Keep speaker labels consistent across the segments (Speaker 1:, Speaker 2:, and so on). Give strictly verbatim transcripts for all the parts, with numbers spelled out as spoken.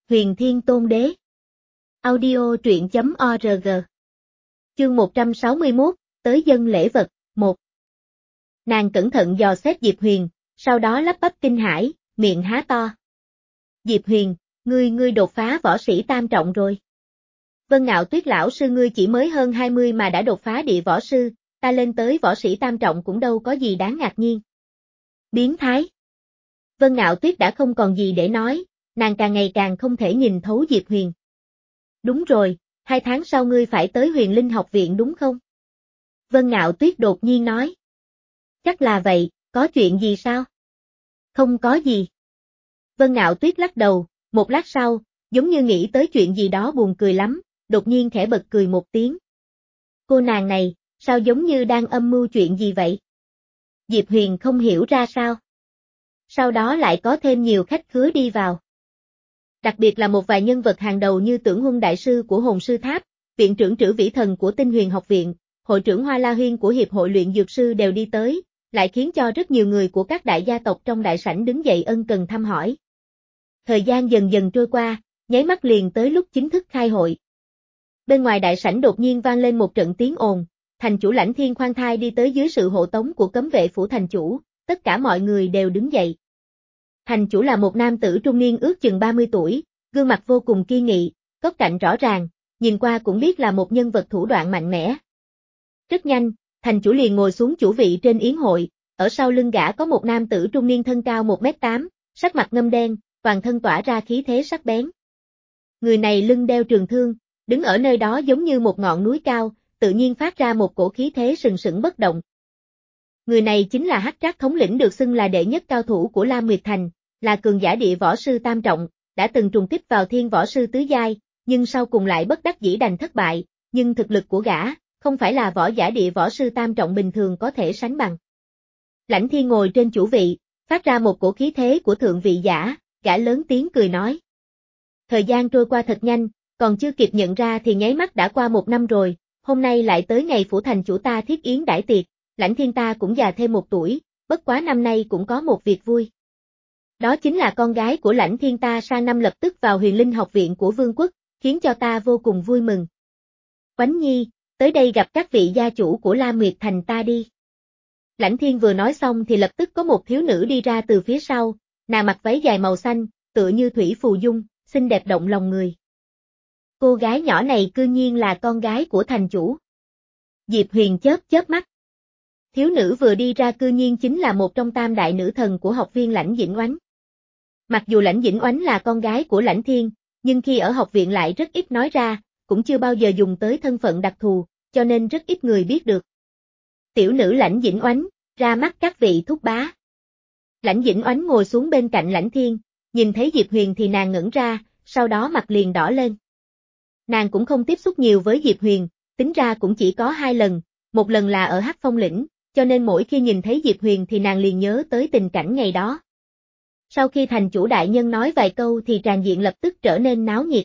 Speaker 1: Huyền Thiên Tôn Đế. Audio truyện chấm org. Chương một trăm sáu mươi mốt, tới dân lễ vật, một. Nàng cẩn thận dò xét Diệp Huyền, sau đó lắp bắp kinh hãi, miệng há to. Diệp Huyền, ngươi ngươi đột phá võ sĩ tam trọng rồi. Vân Ngạo Tuyết lão sư ngươi chỉ mới hơn hai mươi mà đã đột phá địa võ sư, ta lên tới võ sĩ tam trọng cũng đâu có gì đáng ngạc nhiên. Biến thái. Vân Ngạo Tuyết đã không còn gì để nói, nàng càng ngày càng không thể nhìn thấu Diệp Huyền. Đúng rồi, hai tháng sau ngươi phải tới Huyền Linh học viện đúng không? Vân Ngạo Tuyết đột nhiên nói. Chắc là vậy, có chuyện gì sao? Không có gì. Vân Ngạo Tuyết lắc đầu, một lát sau, giống như nghĩ tới chuyện gì đó buồn cười lắm, đột nhiên khẽ bật cười một tiếng. Cô nàng này, sao giống như đang âm mưu chuyện gì vậy? Diệp Huyền không hiểu ra sao. Sau đó lại có thêm nhiều khách khứa đi vào. Đặc biệt là một vài nhân vật hàng đầu như Tưởng Huân đại sư của Hồn Sư Tháp, viện trưởng Trử Vĩ Thần của Tinh Huyền học viện, hội trưởng Hoa La Huyên của Hiệp hội luyện dược sư đều đi tới, lại khiến cho rất nhiều người của các đại gia tộc trong đại sảnh đứng dậy ân cần thăm hỏi. Thời gian dần dần trôi qua, nháy mắt liền tới lúc chính thức khai hội. Bên ngoài đại sảnh đột nhiên vang lên một trận tiếng ồn, thành chủ Lãnh Thiên khoan thai đi tới dưới sự hộ tống của cấm vệ phủ thành chủ, tất cả mọi người đều đứng dậy. Thành chủ là một nam tử trung niên ước chừng ba mươi tuổi, gương mặt vô cùng kiên nghị, góc cạnh rõ ràng, nhìn qua cũng biết là một nhân vật thủ đoạn mạnh mẽ. Rất nhanh, thành chủ liền ngồi xuống chủ vị trên yến hội, ở sau lưng gã có một nam tử trung niên thân cao một mét tám, sắc mặt ngâm đen, toàn thân tỏa ra khí thế sắc bén. Người này lưng đeo trường thương, đứng ở nơi đó giống như một ngọn núi cao, tự nhiên phát ra một cổ khí thế sừng sững bất động. Người này chính là Hắc Trác thống lĩnh được xưng là đệ nhất cao thủ của Lam Nguyệt Thành, là cường giả địa võ sư tam trọng, đã từng trùng kích vào thiên võ sư tứ giai, nhưng sau cùng lại bất đắc dĩ đành thất bại, nhưng thực lực của gã, không phải là võ giả địa võ sư tam trọng bình thường có thể sánh bằng. Lãnh Thiên ngồi trên chủ vị, phát ra một cổ khí thế của thượng vị giả, gã lớn tiếng cười nói. Thời gian trôi qua thật nhanh, còn chưa kịp nhận ra thì nháy mắt đã qua một năm rồi, hôm nay lại tới ngày phủ thành chủ ta thiết yến đãi tiệc, Lãnh Thiên ta cũng già thêm một tuổi, bất quá năm nay cũng có một việc vui. Đó chính là con gái của Lãnh Thiên ta sang năm lập tức vào Huyền Linh học viện của Vương quốc, khiến cho ta vô cùng vui mừng. Oánh Nhi, tới đây gặp các vị gia chủ của La Nguyệt Thành ta đi. Lãnh Thiên vừa nói xong thì lập tức có một thiếu nữ đi ra từ phía sau, nàng mặc váy dài màu xanh, tựa như thủy phù dung, xinh đẹp động lòng người. Cô gái nhỏ này cư nhiên là con gái của thành chủ. Diệp Huyền chớp chớp mắt. Thiếu nữ vừa đi ra cư nhiên chính là một trong tam đại nữ thần của học viên Lãnh Dĩnh Oánh. Mặc dù Lãnh Dĩnh Oánh là con gái của Lãnh Thiên, nhưng khi ở học viện lại rất ít nói ra, cũng chưa bao giờ dùng tới thân phận đặc thù, cho nên rất ít người biết được. Tiểu nữ Lãnh Dĩnh Oánh, ra mắt các vị thúc bá. Lãnh Dĩnh Oánh ngồi xuống bên cạnh Lãnh Thiên, nhìn thấy Diệp Huyền thì nàng ngẩn ra, sau đó mặt liền đỏ lên. Nàng cũng không tiếp xúc nhiều với Diệp Huyền, tính ra cũng chỉ có hai lần, một lần là ở Hắc Phong lĩnh, cho nên mỗi khi nhìn thấy Diệp Huyền thì nàng liền nhớ tới tình cảnh ngày đó. Sau khi thành chủ đại nhân nói vài câu thì tràng diện lập tức trở nên náo nhiệt.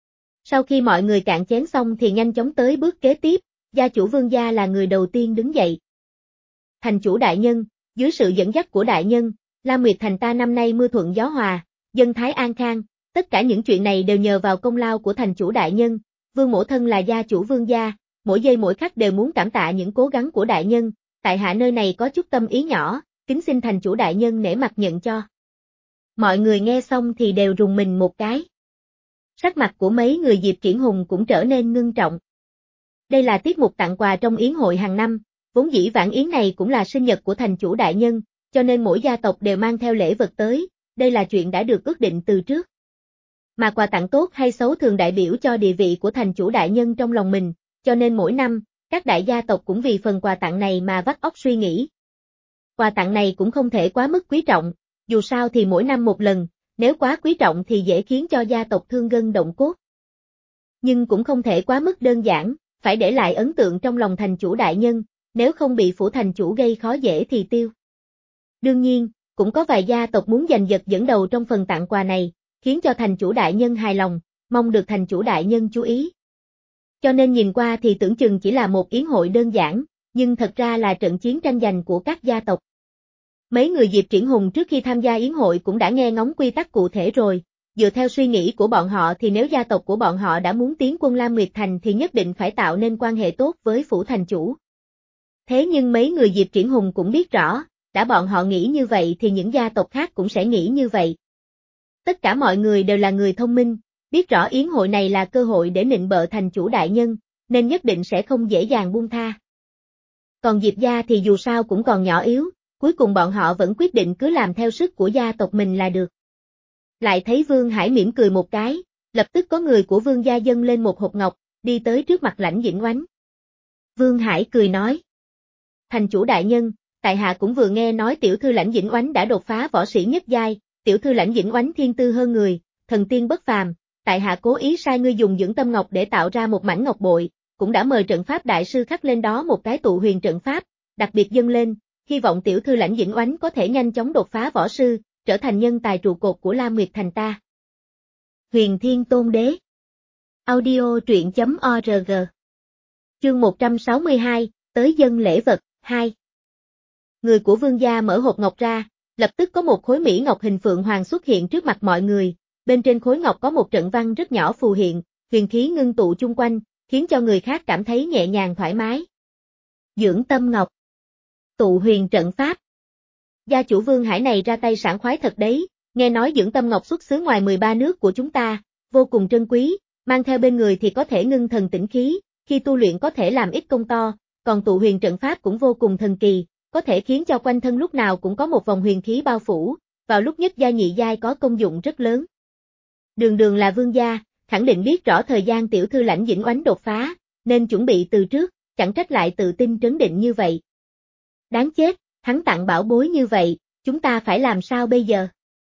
Speaker 1: Sau khi mọi người cạn chén xong thì nhanh chóng tới bước kế tiếp, gia chủ Vương gia là người đầu tiên đứng dậy. Thành chủ đại nhân, dưới sự dẫn dắt của đại nhân, Lam Nguyệt Thành ta năm nay mưa thuận gió hòa, dân thái an khang, tất cả những chuyện này đều nhờ vào công lao của thành chủ đại nhân, Vương mỗ thân là gia chủ Vương gia, mỗi giây mỗi khắc đều muốn cảm tạ những cố gắng của đại nhân, tại hạ nơi này có chút tâm ý nhỏ, kính xin thành chủ đại nhân nể mặt nhận cho. Mọi người nghe xong thì đều rùng mình một cái. Sắc mặt của mấy người Diệp Triển Hùng cũng trở nên ngưng trọng. Đây là tiết mục tặng quà trong yến hội hàng năm, vốn dĩ vãn yến này cũng là sinh nhật của thành chủ đại nhân, cho nên mỗi gia tộc đều mang theo lễ vật tới, đây là chuyện đã được ước định từ trước. Mà quà tặng tốt hay xấu thường đại biểu cho địa vị của thành chủ đại nhân trong lòng mình, cho nên mỗi năm, các đại gia tộc cũng vì phần quà tặng này mà vắt óc suy nghĩ. Quà tặng này cũng không thể quá mức quý trọng, dù sao thì mỗi năm một lần, nếu quá quý trọng thì dễ khiến cho gia tộc thương gân động cốt. Nhưng cũng không thể quá mức đơn giản, phải để lại ấn tượng trong lòng thành chủ đại nhân, nếu không bị phủ thành chủ gây khó dễ thì tiêu. Đương nhiên, cũng có vài gia tộc muốn giành giật dẫn đầu trong phần tặng quà này, khiến cho thành chủ đại nhân hài lòng, mong được thành chủ đại nhân chú ý. Cho nên nhìn qua thì tưởng chừng chỉ là một yến hội đơn giản, nhưng thật ra là trận chiến tranh giành của các gia tộc. Mấy người Diệp Triển Hùng trước khi tham gia yến hội cũng đã nghe ngóng quy tắc cụ thể rồi, dựa theo suy nghĩ của bọn họ thì nếu gia tộc của bọn họ đã muốn tiến quân Lam Nguyệt Thành thì nhất định phải tạo nên quan hệ tốt với phủ thành chủ. Thế nhưng mấy người Diệp Triển Hùng cũng biết rõ, đã bọn họ nghĩ như vậy thì những gia tộc khác cũng sẽ nghĩ như vậy. Tất cả mọi người đều là người thông minh, biết rõ yến hội này là cơ hội để nịnh bợ thành chủ đại nhân, nên nhất định sẽ không dễ dàng buông tha. Còn Diệp gia thì dù sao cũng còn nhỏ yếu, cuối cùng bọn họ vẫn quyết định cứ làm theo sức của gia tộc mình là được. Lại thấy Vương Hải mỉm cười một cái, lập tức có người của Vương gia dâng lên một hộp ngọc, đi tới trước mặt Lãnh Dĩnh Oánh. Vương Hải cười nói: Thành chủ đại nhân, tại hạ cũng vừa nghe nói tiểu thư Lãnh Dĩnh Oánh đã đột phá võ sĩ nhất giai, tiểu thư Lãnh Dĩnh Oánh thiên tư hơn người, thần tiên bất phàm, tại hạ cố ý sai ngươi dùng dưỡng tâm ngọc để tạo ra một mảnh ngọc bội, cũng đã mời trận pháp đại sư khắc lên đó một cái tụ huyền trận pháp, đặc biệt dâng lên, hy vọng tiểu thư Lãnh Dĩnh Oánh có thể nhanh chóng đột phá võ sư, trở thành nhân tài trụ cột của Lam Nguyệt Thành ta. Huyền Thiên Tôn Đế. Audio truyện chấm org. Chương một trăm sáu mươi hai, tới dân lễ vật, hai. Người của Vương gia mở hộp ngọc ra, lập tức có một khối mỹ ngọc hình phượng hoàng xuất hiện trước mặt mọi người, bên trên khối ngọc có một trận văn rất nhỏ phù hiện, huyền khí ngưng tụ chung quanh, khiến cho người khác cảm thấy nhẹ nhàng thoải mái. Dưỡng tâm ngọc. Tụ huyền trận pháp. Gia chủ Vương Hải này ra tay sảng khoái thật đấy, nghe nói dưỡng tâm ngọc xuất xứ ngoài mười ba nước của chúng ta, vô cùng trân quý, mang theo bên người thì có thể ngưng thần tĩnh khí, khi tu luyện có thể làm ít công to, còn tụ huyền trận pháp cũng vô cùng thần kỳ, có thể khiến cho quanh thân lúc nào cũng có một vòng huyền khí bao phủ, vào lúc nhất giai nhị giai có công dụng rất lớn. Đường đường là vương gia, khẳng định biết rõ thời gian tiểu thư Lãnh Dĩnh Oánh đột phá, nên chuẩn bị từ trước, chẳng trách lại tự tin trấn định như vậy. Đáng chết, hắn tặng bảo bối như vậy, chúng ta phải làm sao bây giờ?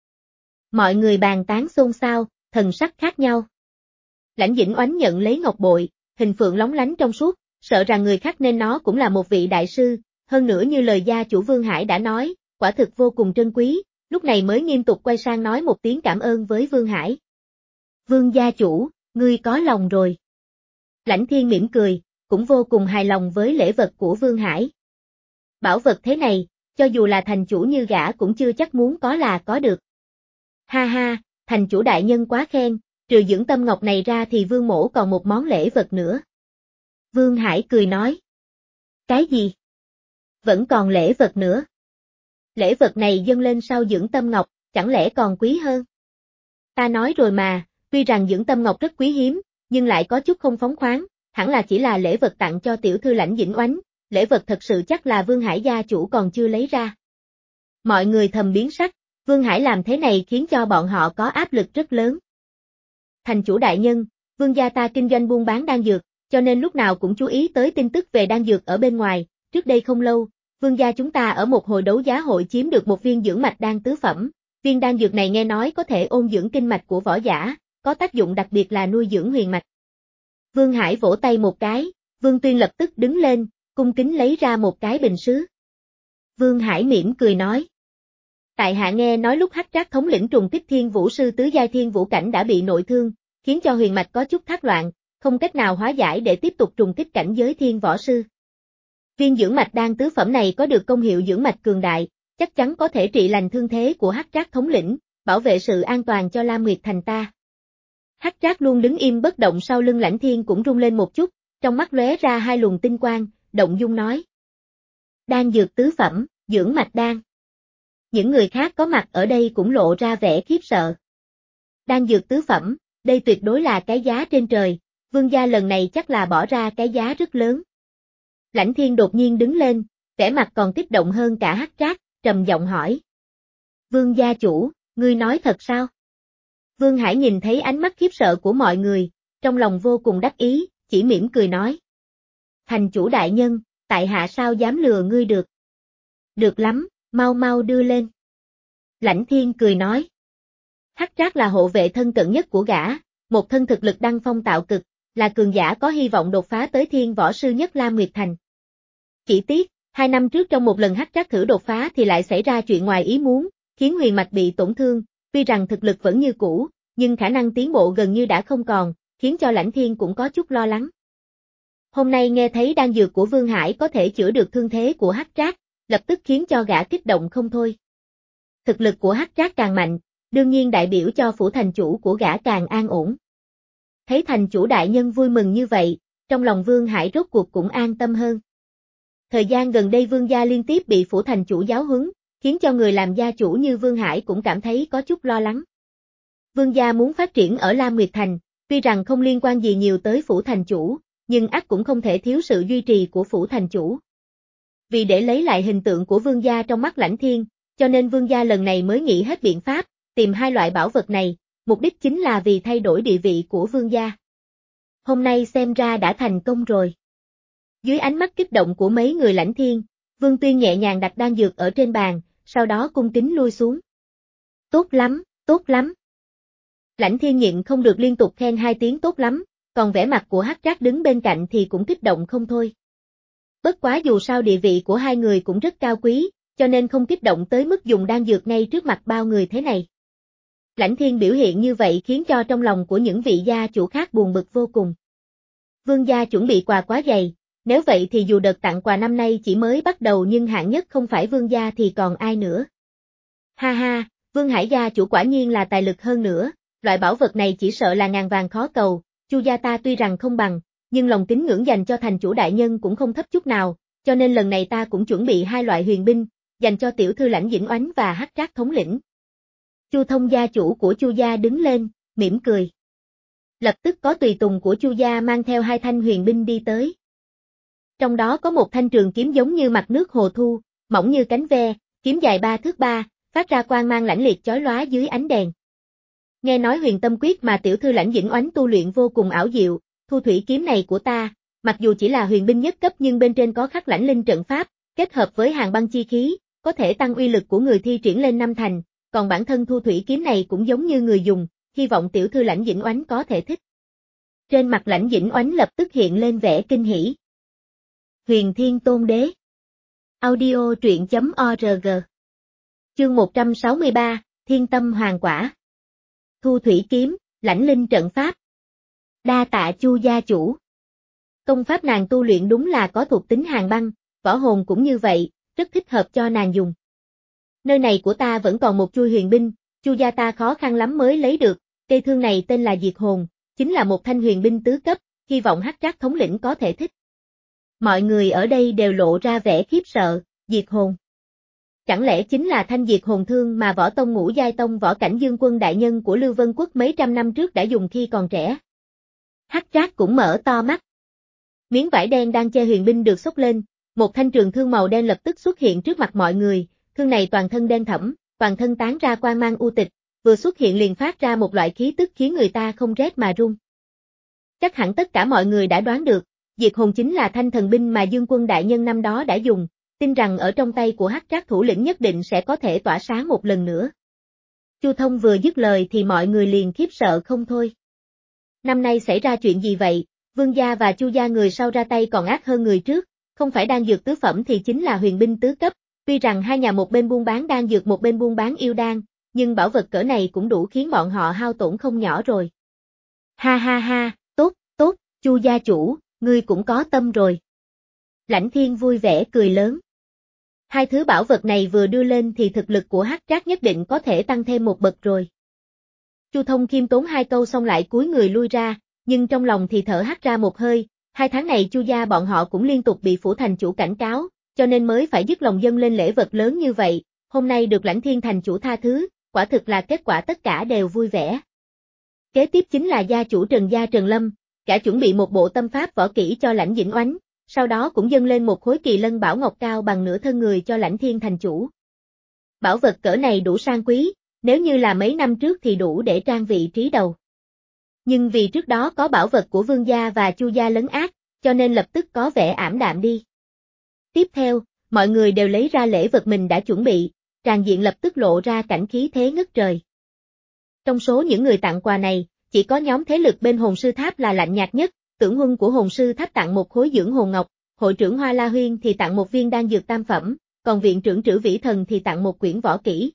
Speaker 1: Mọi người bàn tán xôn xao, thần sắc khác nhau. Lãnh Dĩnh Oánh nhận lấy ngọc bội, hình phượng lóng lánh trong suốt, sợ rằng người khác nên nó cũng là một vị đại sư, hơn nữa như lời gia chủ Vương Hải đã nói, quả thực vô cùng trân quý, lúc này mới nghiêm túc quay sang nói một tiếng cảm ơn với Vương Hải. Vương gia chủ, ngươi có lòng rồi. Lãnh Thiên mỉm cười, cũng vô cùng hài lòng với lễ vật của Vương Hải. Bảo vật thế này, cho dù là thành chủ như gã cũng chưa chắc muốn có là có được. Ha ha, thành chủ đại nhân quá khen, trừ dưỡng tâm ngọc này ra thì Vương mỗ còn một món lễ vật nữa. Vương Hải cười nói. Cái gì? Vẫn còn lễ vật nữa. Lễ vật này dâng lên sau dưỡng tâm ngọc, chẳng lẽ còn quý hơn? Ta nói rồi mà, tuy rằng dưỡng tâm ngọc rất quý hiếm, nhưng lại có chút không phóng khoáng, hẳn là chỉ là lễ vật tặng cho tiểu thư Lãnh Dĩnh Oánh, lễ vật thật sự chắc là Vương Hải gia chủ còn chưa lấy ra. Mọi người thầm biến sắc, Vương Hải làm thế này khiến cho bọn họ có áp lực rất lớn. Thành chủ đại nhân, Vương gia ta kinh doanh buôn bán đan dược, cho nên lúc nào cũng chú ý tới tin tức về đan dược ở bên ngoài, trước đây không lâu, Vương gia chúng ta ở một hồi đấu giá hội chiếm được một viên dưỡng mạch đan tứ phẩm, viên đan dược này nghe nói có thể ôn dưỡng kinh mạch của võ giả, có tác dụng đặc biệt là nuôi dưỡng huyền mạch. Vương Hải vỗ tay một cái, Vương Tuyên lập tức đứng lên, cung kính lấy ra một cái bình sứ. Vương Hải mỉm cười nói. Tại hạ nghe nói lúc Hắc Trác thống lĩnh trùng kích thiên vũ sư tứ giai thiên vũ cảnh đã bị nội thương, khiến cho huyền mạch có chút thác loạn, không cách nào hóa giải để tiếp tục trùng kích cảnh giới thiên võ sư. Viên dưỡng mạch đan tứ phẩm này có được công hiệu dưỡng mạch cường đại, chắc chắn có thể trị lành thương thế của Hắc Trác thống lĩnh, bảo vệ sự an toàn cho Lam Nguyệt Thành ta. Hắc Trác luôn đứng im bất động sau lưng Lãnh Thiên cũng rung lên một chút, trong mắt lóe ra hai luồng tinh quang, động dung nói. Đan dược tứ phẩm, dưỡng mạch đan. Những người khác có mặt ở đây cũng lộ ra vẻ khiếp sợ. Đan dược tứ phẩm, đây tuyệt đối là cái giá trên trời, Vương gia lần này chắc là bỏ ra cái giá rất lớn. Lãnh Thiên đột nhiên đứng lên, vẻ mặt còn kích động hơn cả Hắc Trác, trầm giọng hỏi. Vương gia chủ, ngươi nói thật sao? Vương Hải nhìn thấy ánh mắt khiếp sợ của mọi người, trong lòng vô cùng đắc ý, chỉ mỉm cười nói. Thành chủ đại nhân, tại hạ sao dám lừa ngươi được? Được lắm, mau mau đưa lên. Lãnh Thiên cười nói. Hắc Trác là hộ vệ thân cận nhất của gã, một thân thực lực đăng phong tạo cực, là cường giả có hy vọng đột phá tới thiên võ sư nhất Lam Nguyệt Thành. Chỉ tiếc, hai năm trước trong một lần Hắc Trác thử đột phá thì lại xảy ra chuyện ngoài ý muốn, khiến huyền mạch bị tổn thương, tuy rằng thực lực vẫn như cũ, nhưng khả năng tiến bộ gần như đã không còn, khiến cho Lãnh Thiên cũng có chút lo lắng. Hôm nay nghe thấy đan dược của Vương Hải có thể chữa được thương thế của Hắc Trác, lập tức khiến cho gã kích động không thôi. Thực lực của Hắc Trác càng mạnh, đương nhiên đại biểu cho phủ thành chủ của gã càng an ổn. Thấy thành chủ đại nhân vui mừng như vậy, trong lòng Vương Hải rốt cuộc cũng an tâm hơn. Thời gian gần đây Vương gia liên tiếp bị phủ thành chủ giáo huấn, khiến cho người làm gia chủ như Vương Hải cũng cảm thấy có chút lo lắng. Vương gia muốn phát triển ở Lam Nguyệt Thành, tuy rằng không liên quan gì nhiều tới phủ thành chủ, nhưng ắt cũng không thể thiếu sự duy trì của phủ thành chủ. Vì để lấy lại hình tượng của Vương gia trong mắt Lãnh Thiên, cho nên Vương gia lần này mới nghĩ hết biện pháp, tìm hai loại bảo vật này, mục đích chính là vì thay đổi địa vị của Vương gia. Hôm nay xem ra đã thành công rồi. Dưới ánh mắt kích động của mấy người Lãnh Thiên, Vương Tuyên nhẹ nhàng đặt đan dược ở trên bàn, sau đó cung kính lui xuống. Tốt lắm, tốt lắm. Lãnh Thiên nhịn không được liên tục khen hai tiếng tốt lắm, còn vẻ mặt của Hắc Trác đứng bên cạnh thì cũng kích động không thôi. Bất quá dù sao địa vị của hai người cũng rất cao quý, cho nên không kích động tới mức dùng đan dược ngay trước mặt bao người thế này. Lãnh Thiên biểu hiện như vậy khiến cho trong lòng của những vị gia chủ khác buồn bực vô cùng. Vương gia chuẩn bị quà quá dày, nếu vậy thì dù đợt tặng quà năm nay chỉ mới bắt đầu nhưng hạng nhất không phải Vương gia thì còn ai nữa. Ha ha, Vương Hải gia chủ quả nhiên là tài lực hơn nữa, loại bảo vật này chỉ sợ là ngàn vàng khó cầu, Chu gia ta tuy rằng không bằng, nhưng lòng tín ngưỡng dành cho thành chủ đại nhân cũng không thấp chút nào, cho nên lần này ta cũng chuẩn bị hai loại huyền binh, dành cho tiểu thư Lãnh Dĩnh Oánh và Hắc Trác thống lĩnh. Chu Thông gia chủ của Chu gia đứng lên, mỉm cười. Lập tức có tùy tùng của Chu gia mang theo hai thanh huyền binh đi tới. Trong đó có một thanh trường kiếm giống như mặt nước hồ thu, mỏng như cánh ve, kiếm dài ba thước ba, phát ra quang mang lãnh liệt chói lóa dưới ánh đèn. Nghe nói huyền tâm quyết mà tiểu thư Lãnh Dĩnh Oánh tu luyện vô cùng ảo diệu, thu thủy kiếm này của ta, mặc dù chỉ là huyền binh nhất cấp nhưng bên trên có khắc lãnh linh trận pháp, kết hợp với hàng băng chi khí, có thể tăng uy lực của người thi triển lên năm thành, còn bản thân thu thủy kiếm này cũng giống như người dùng, hy vọng tiểu thư Lãnh Dĩnh Oánh có thể thích. Trên mặt Lãnh Dĩnh Oánh lập tức hiện lên vẻ kinh hỉ. Huyền Thiên Tôn Đế. Audio truyện chấm org. Chương một trăm sáu mươi ba, Thiên Tâm Hoàng Quả. Thu thủy kiếm, lãnh linh trận pháp. Đa tạ Chu gia chủ. Công pháp nàng tu luyện đúng là có thuộc tính hàn băng, võ hồn cũng như vậy, rất thích hợp cho nàng dùng. Nơi này của ta vẫn còn một chuôi huyền binh, Chu gia ta khó khăn lắm mới lấy được, cây thương này tên là Diệt Hồn, chính là một thanh huyền binh tứ cấp, hy vọng Hắc Trác thống lĩnh có thể thích. Mọi người ở đây đều lộ ra vẻ khiếp sợ, Diệt Hồn. Chẳng lẽ chính là thanh Diệt Hồn thương mà Võ Tông Ngũ Giai Tông Võ Cảnh Dương Quân đại nhân của Lưu Vân Quốc mấy trăm năm trước đã dùng khi còn trẻ? Hắc Trác cũng mở to mắt. Miếng vải đen đang che huyền binh được xốc lên, một thanh trường thương màu đen lập tức xuất hiện trước mặt mọi người, thương này toàn thân đen thẫm, toàn thân tán ra quang mang u tịch, vừa xuất hiện liền phát ra một loại khí tức khiến người ta không rét mà run. Chắc hẳn tất cả mọi người đã đoán được, Diệt Hồn chính là thanh thần binh mà Dương Quân đại nhân năm đó đã dùng, tin rằng ở trong tay của Hắc Trác thủ lĩnh nhất định sẽ có thể tỏa sáng một lần nữa. Chu Thông vừa dứt lời thì mọi người liền khiếp sợ không thôi. Năm nay xảy ra chuyện gì vậy? Vương gia và Chu gia người sau ra tay còn ác hơn người trước, không phải đan dược tứ phẩm thì chính là huyền binh tứ cấp, tuy rằng hai nhà một bên buôn bán đan dược một bên buôn bán yêu đan, nhưng bảo vật cỡ này cũng đủ khiến bọn họ hao tổn không nhỏ rồi. Ha ha ha, tốt, tốt, Chu gia chủ, ngươi cũng có tâm rồi. Lãnh Thiên vui vẻ cười lớn. Hai thứ bảo vật này vừa đưa lên thì thực lực của Hắc Trác nhất định có thể tăng thêm một bậc rồi. Chu Thông khiêm tốn hai câu xong lại cúi người lui ra, nhưng trong lòng thì thở hắt ra một hơi, hai tháng này Chu gia bọn họ cũng liên tục bị phủ thành chủ cảnh cáo, cho nên mới phải dứt lòng dâng lên lễ vật lớn như vậy, hôm nay được Lãnh Thiên thành chủ tha thứ, quả thực là kết quả tất cả đều vui vẻ. Kế tiếp chính là gia chủ Trần gia Trần Lâm, cả chuẩn bị một bộ tâm pháp võ kỹ cho Lãnh Dĩnh Oánh, sau đó cũng dâng lên một khối kỳ lân bảo ngọc cao bằng nửa thân người cho Lãnh Thiên thành chủ. Bảo vật cỡ này đủ sang quý, nếu như là mấy năm trước thì đủ để trang vị trí đầu. Nhưng vì trước đó có bảo vật của Vương gia và Chu gia lấn át, cho nên lập tức có vẻ ảm đạm đi. Tiếp theo, mọi người đều lấy ra lễ vật mình đã chuẩn bị, tràn diện lập tức lộ ra cảnh khí thế ngất trời. Trong số những người tặng quà này, chỉ có nhóm thế lực bên Hồn Sư Tháp là lạnh nhạt nhất, Tưởng Huân của Hồn Sư Tháp tặng một khối dưỡng hồn ngọc, hội trưởng Hoa La Huyên thì tặng một viên đan dược tam phẩm, còn viện trưởng Trữ Vĩ Thần thì tặng một quyển võ kỹ.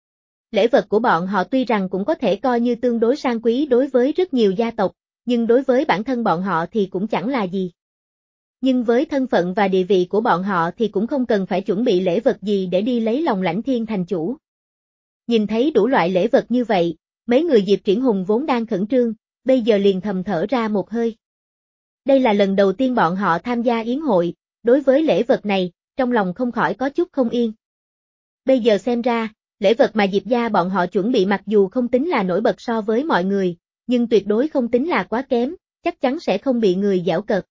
Speaker 1: Lễ vật của bọn họ tuy rằng cũng có thể coi như tương đối sang quý đối với rất nhiều gia tộc, nhưng đối với bản thân bọn họ thì cũng chẳng là gì. Nhưng với thân phận và địa vị của bọn họ thì cũng không cần phải chuẩn bị lễ vật gì để đi lấy lòng Lãnh Thiên thành chủ. Nhìn thấy đủ loại lễ vật như vậy, mấy người Diệp Triển Hùng vốn đang khẩn trương, bây giờ liền thầm thở ra một hơi. Đây là lần đầu tiên bọn họ tham gia yến hội, đối với lễ vật này, trong lòng không khỏi có chút không yên. Bây giờ xem ra, lễ vật mà Diệp gia bọn họ chuẩn bị mặc dù không tính là nổi bật so với mọi người, nhưng tuyệt đối không tính là quá kém, chắc chắn sẽ không bị người giễu cợt.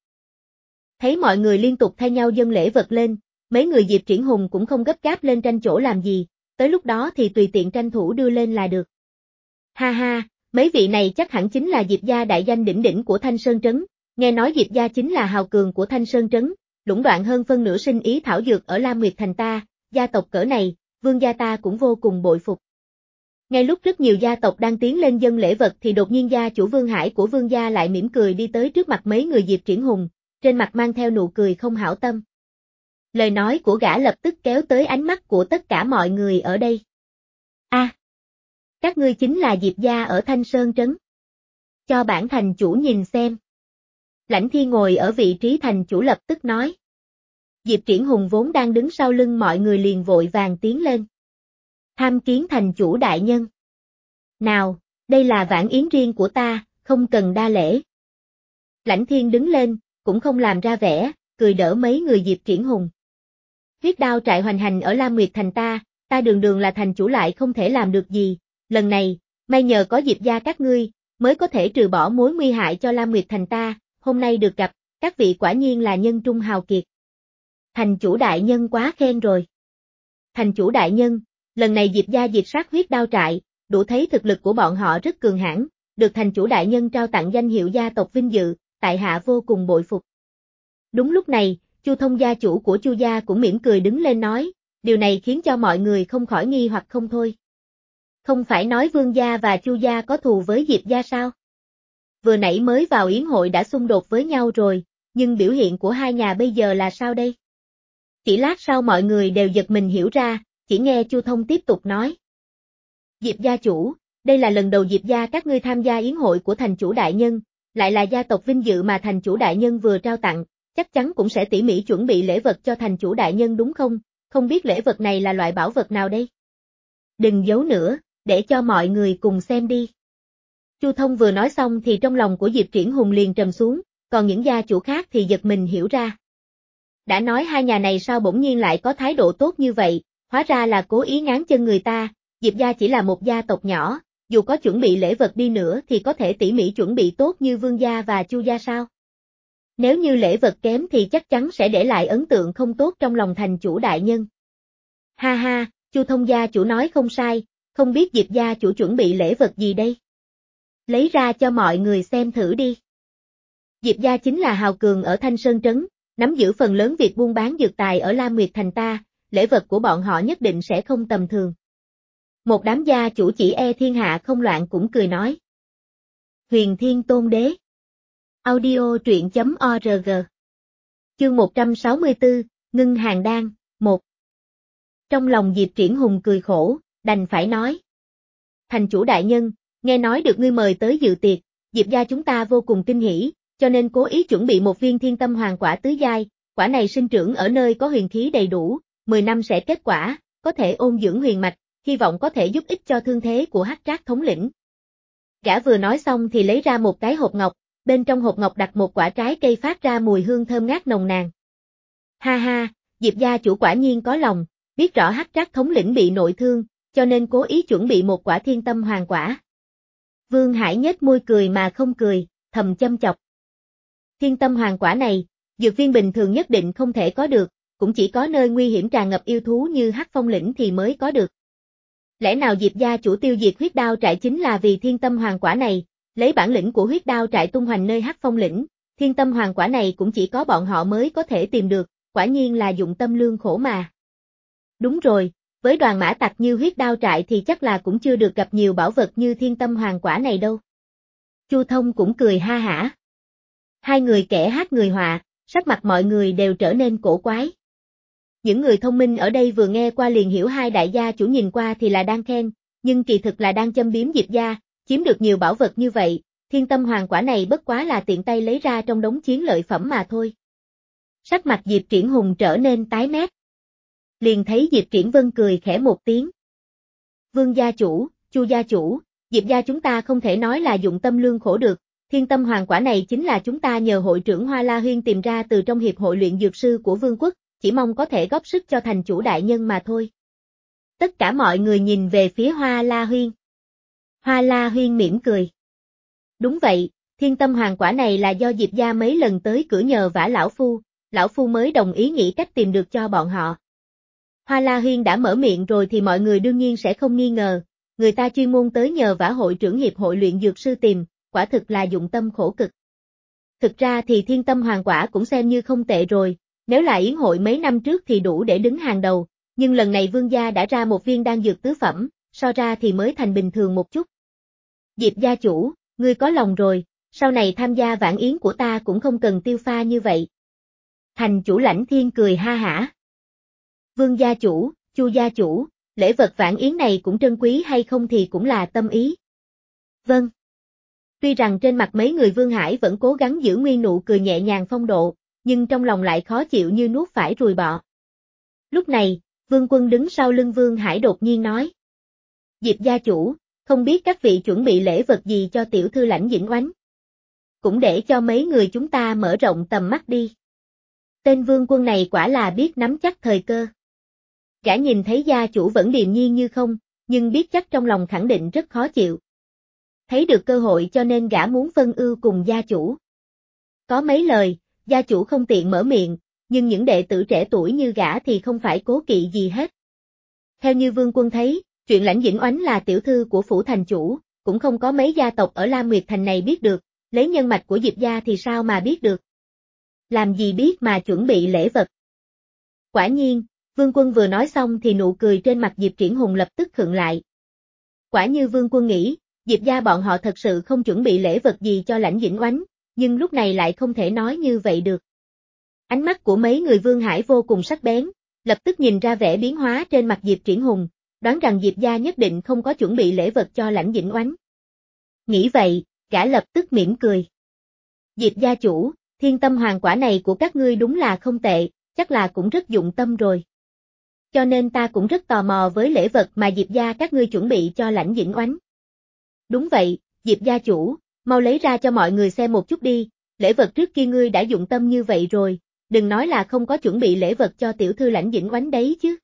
Speaker 1: Thấy mọi người liên tục thay nhau dâng lễ vật lên, mấy người Diệp Triển Hùng cũng không gấp gáp lên tranh chỗ làm gì, tới lúc đó thì tùy tiện tranh thủ đưa lên là được. Ha ha, mấy vị này chắc hẳn chính là Diệp gia đại danh đỉnh đỉnh của Thanh Sơn Trấn, nghe nói Diệp gia chính là hào cường của Thanh Sơn Trấn, lũng đoạn hơn phân nửa sinh ý thảo dược ở Lam Nguyệt Thành ta, gia tộc cỡ này, vương gia ta cũng vô cùng bội phục. Ngay lúc rất nhiều gia tộc đang tiến lên dâng lễ vật thì đột nhiên gia chủ Vương Hải của Vương gia lại mỉm cười đi tới trước mặt mấy người Diệp Triển Hùng, trên mặt mang theo nụ cười không hảo tâm. Lời nói của gã lập tức kéo tới ánh mắt của tất cả mọi người ở đây. A, à, các ngươi chính là Diệp gia ở Thanh Sơn Trấn. Cho bản thành chủ nhìn xem. Lãnh Thi ngồi ở vị trí thành chủ lập tức nói. Diệp Triển Hùng vốn đang đứng sau lưng mọi người liền vội vàng tiến lên. Tham kiến thành chủ đại nhân. Nào, đây là vãn yến riêng của ta, không cần đa lễ. Lãnh Thiên đứng lên, cũng không làm ra vẻ, cười đỡ mấy người Diệp Triển Hùng. Huyết đao trại hoành hành ở Lam Nguyệt Thành ta, ta đường đường là thành chủ lại không thể làm được gì, lần này, may nhờ có Diệp gia các ngươi, mới có thể trừ bỏ mối nguy hại cho Lam Nguyệt Thành ta, hôm nay được gặp, các vị quả nhiên là nhân trung hào kiệt. Thành chủ đại nhân quá khen rồi. Thành chủ đại nhân, lần này Diệp gia diệt sát huyết đao trại, đủ thấy thực lực của bọn họ rất cường hãn, được thành chủ đại nhân trao tặng danh hiệu gia tộc vinh dự, tại hạ vô cùng bội phục. Đúng lúc này, Chu Thông gia chủ của Chu gia cũng mỉm cười đứng lên nói, điều này khiến cho mọi người không khỏi nghi hoặc không thôi. Không phải nói Vương gia và Chu gia có thù với Diệp gia sao? Vừa nãy mới vào yến hội đã xung đột với nhau rồi, nhưng biểu hiện của hai nhà bây giờ là sao đây? Chỉ lát sau mọi người đều giật mình hiểu ra, chỉ nghe Chu Thông tiếp tục nói. Diệp gia chủ, đây là lần đầu Diệp gia các ngươi tham gia yến hội của thành chủ đại nhân, lại là gia tộc vinh dự mà thành chủ đại nhân vừa trao tặng, chắc chắn cũng sẽ tỉ mỉ chuẩn bị lễ vật cho thành chủ đại nhân đúng không? Không biết lễ vật này là loại bảo vật nào đây? Đừng giấu nữa, để cho mọi người cùng xem đi. Chu Thông vừa nói xong thì trong lòng của Diệp Triển Hùng liền trầm xuống, còn những gia chủ khác thì giật mình hiểu ra. Đã nói hai nhà này sao bỗng nhiên lại có thái độ tốt như vậy, hóa ra là cố ý ngáng chân người ta, Diệp gia chỉ là một gia tộc nhỏ, dù có chuẩn bị lễ vật đi nữa thì có thể tỉ mỉ chuẩn bị tốt như Vương gia và Chu gia sao? Nếu như lễ vật kém thì chắc chắn sẽ để lại ấn tượng không tốt trong lòng thành chủ đại nhân. Ha ha, Chu Thông gia chủ nói không sai, không biết Diệp gia chủ chuẩn bị lễ vật gì đây? Lấy ra cho mọi người xem thử đi. Diệp gia chính là hào cường ở Thanh Sơn Trấn, nắm giữ phần lớn việc buôn bán dược tài ở Lam Nguyệt Thành ta, lễ vật của bọn họ nhất định sẽ không tầm thường. Một đám gia chủ chỉ e thiên hạ không loạn cũng cười nói. Huyền Thiên Tôn Đế. Audio truyện chấm org. Chương một trăm sáu mươi tư, Ngưng Hàng Đan, một. Trong lòng Diệp Triển Hùng cười khổ, đành phải nói. Thành chủ đại nhân, nghe nói được ngươi mời tới dự tiệc, Diệp gia chúng ta vô cùng kinh hỉ, cho nên cố ý chuẩn bị một viên thiên tâm hoàng quả tứ giai, quả này sinh trưởng ở nơi có huyền khí đầy đủ, mười năm sẽ kết quả, có thể ôn dưỡng huyền mạch, hy vọng có thể giúp ích cho thương thế của Hắc Trác thống lĩnh. Gã vừa nói xong thì lấy ra một cái hộp ngọc, bên trong hộp ngọc đặt một quả trái cây phát ra mùi hương thơm ngát nồng nàn. Ha ha, Diệp gia chủ quả nhiên có lòng, biết rõ Hắc Trác thống lĩnh bị nội thương, cho nên cố ý chuẩn bị một quả thiên tâm hoàng quả. Vương Hải nhếch môi cười mà không cười, thầm châm chọc. Thiên tâm hoàng quả này, dược viên bình thường nhất định không thể có được, cũng chỉ có nơi nguy hiểm tràn ngập yêu thú như Hắc Phong lĩnh thì mới có được. Lẽ nào Diệp gia chủ tiêu diệt huyết đao trại chính là vì thiên tâm hoàng quả này, lấy bản lĩnh của huyết đao trại tung hoành nơi Hắc Phong lĩnh, thiên tâm hoàng quả này cũng chỉ có bọn họ mới có thể tìm được, quả nhiên là dụng tâm lương khổ mà. Đúng rồi, với đoàn mã tặc như huyết đao trại thì chắc là cũng chưa được gặp nhiều bảo vật như thiên tâm hoàng quả này đâu. Chu Thông cũng cười ha hả. Hai người kẻ hát người họa, sắc mặt mọi người đều trở nên cổ quái. Những người thông minh ở đây vừa nghe qua liền hiểu hai đại gia chủ nhìn qua thì là đang khen, nhưng kỳ thực là đang châm biếm Diệp gia, chiếm được nhiều bảo vật như vậy, thiên tâm hoàng quả này bất quá là tiện tay lấy ra trong đống chiến lợi phẩm mà thôi. Sắc mặt Diệp Triển Hùng trở nên tái mét. Liền thấy Diệp Triển Vân cười khẽ một tiếng. Vương gia chủ, Chu gia chủ, Diệp gia chúng ta không thể nói là dụng tâm lương khổ được, thiên tâm hoàng quả này chính là chúng ta nhờ hội trưởng Hoa La Huyên tìm ra từ trong hiệp hội luyện dược sư của vương quốc, chỉ mong có thể góp sức cho thành chủ đại nhân mà thôi. Tất cả mọi người nhìn về phía Hoa La Huyên. Hoa La Huyên mỉm cười. Đúng vậy, thiên tâm hoàng quả này là do Diệp gia mấy lần tới cửa nhờ vả lão phu, lão phu mới đồng ý nghĩ cách tìm được cho bọn họ. Hoa La Huyên đã mở miệng rồi thì mọi người đương nhiên sẽ không nghi ngờ, người ta chuyên môn tới nhờ vả hội trưởng hiệp hội luyện dược sư tìm, quả thực là dụng tâm khổ cực. Thực ra thì thiên tâm hoàng quả cũng xem như không tệ rồi, nếu là yến hội mấy năm trước thì đủ để đứng hàng đầu, nhưng lần này vương gia đã ra một viên đan dược tứ phẩm, so ra thì mới thành bình thường một chút. Diệp gia chủ, ngươi có lòng rồi, sau này tham gia vãn yến của ta cũng không cần tiêu pha như vậy. Thành chủ Lãnh Thiên cười ha hả. Vương gia chủ, Chu gia chủ, lễ vật vãn yến này cũng trân quý hay không thì cũng là tâm ý. Vâng. Tuy rằng trên mặt mấy người Vương Hải vẫn cố gắng giữ nguyên nụ cười nhẹ nhàng phong độ, nhưng trong lòng lại khó chịu như nuốt phải ruồi bọ. Lúc này, Vương Quân đứng sau lưng Vương Hải đột nhiên nói. Diệp gia chủ, không biết các vị chuẩn bị lễ vật gì cho tiểu thư Lãnh Dĩnh Oánh. Cũng để cho mấy người chúng ta mở rộng tầm mắt đi. Tên Vương Quân này quả là biết nắm chắc thời cơ. Gã nhìn thấy gia chủ vẫn điềm nhiên như không, nhưng biết chắc trong lòng khẳng định rất khó chịu. Thấy được cơ hội cho nên gã muốn phân ưu cùng gia chủ. Có mấy lời, gia chủ không tiện mở miệng, nhưng những đệ tử trẻ tuổi như gã thì không phải cố kỵ gì hết. Theo như Vương Quân thấy, chuyện Lãnh Dĩnh Oánh là tiểu thư của phủ thành chủ, cũng không có mấy gia tộc ở Lam Nguyệt Thành này biết được, lấy nhân mạch của Diệp gia thì sao mà biết được. Làm gì biết mà chuẩn bị lễ vật. Quả nhiên, Vương Quân vừa nói xong thì nụ cười trên mặt Diệp Triển Hùng lập tức khựng lại. Quả như Vương Quân nghĩ, Diệp gia bọn họ thật sự không chuẩn bị lễ vật gì cho Lãnh Dĩnh Oánh, nhưng lúc này lại không thể nói như vậy được. Ánh mắt của mấy người Vương Hải vô cùng sắc bén, lập tức nhìn ra vẻ biến hóa trên mặt Diệp Triển Hùng, đoán rằng Diệp gia nhất định không có chuẩn bị lễ vật cho Lãnh Dĩnh Oánh. Nghĩ vậy, gã lập tức mỉm cười. Diệp gia chủ, thiên tâm hoàng quả này của các ngươi đúng là không tệ, chắc là cũng rất dụng tâm rồi. Cho nên ta cũng rất tò mò với lễ vật mà Diệp gia các ngươi chuẩn bị cho Lãnh Dĩnh Oánh. Đúng vậy, Diệp gia chủ, mau lấy ra cho mọi người xem một chút đi, lễ vật trước kia ngươi đã dụng tâm như vậy rồi, đừng nói là không có chuẩn bị lễ vật cho tiểu thư Lãnh Dĩnh Oánh đấy chứ.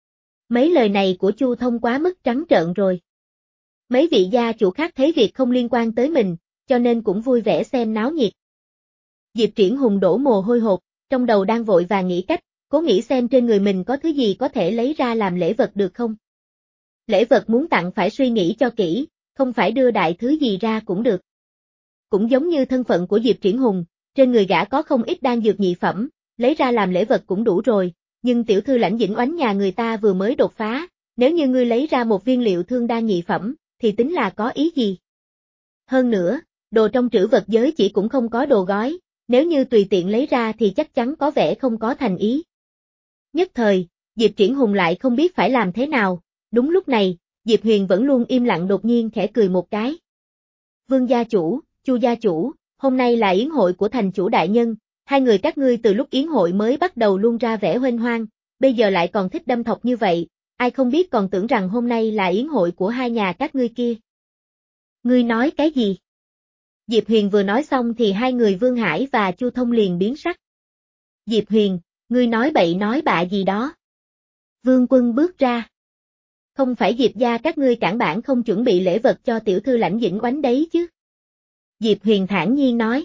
Speaker 1: Mấy lời này của Chu Thông quá mức trắng trợn rồi. Mấy vị gia chủ khác thấy việc không liên quan tới mình, cho nên cũng vui vẻ xem náo nhiệt. Diệp Triển Hùng đổ mồ hôi hột, trong đầu đang vội vàng nghĩ cách, cố nghĩ xem trên người mình có thứ gì có thể lấy ra làm lễ vật được không. Lễ vật muốn tặng phải suy nghĩ cho kỹ, không phải đưa đại thứ gì ra cũng được. Cũng giống như thân phận của Diệp Triển Hùng, trên người gã có không ít đan dược nhị phẩm, lấy ra làm lễ vật cũng đủ rồi, nhưng tiểu thư Lãnh Dĩnh Oánh nhà người ta vừa mới đột phá, nếu như ngươi lấy ra một viên liệu thương đan nhị phẩm, thì tính là có ý gì? Hơn nữa, đồ trong trữ vật giới chỉ cũng không có đồ gói, nếu như tùy tiện lấy ra thì chắc chắn có vẻ không có thành ý. Nhất thời, Diệp Triển Hùng lại không biết phải làm thế nào, đúng lúc này, Diệp Huyền vẫn luôn im lặng đột nhiên khẽ cười một cái. Vương gia chủ, Chu gia chủ, hôm nay là yến hội của thành chủ đại nhân, hai người các ngươi từ lúc yến hội mới bắt đầu luôn ra vẻ huênh hoang, bây giờ lại còn thích đâm thọc như vậy, ai không biết còn tưởng rằng hôm nay là yến hội của hai nhà các ngươi kia. Ngươi nói cái gì? Diệp Huyền vừa nói xong thì hai người Vương Hải và Chu Thông liền biến sắc. Diệp Huyền, ngươi nói bậy nói bạ gì đó. Vương Quân bước ra. Không phải Diệp gia các ngươi cản bản không chuẩn bị lễ vật cho tiểu thư Lãnh Dĩnh Oánh đấy chứ? Diệp Huyền thản nhiên nói.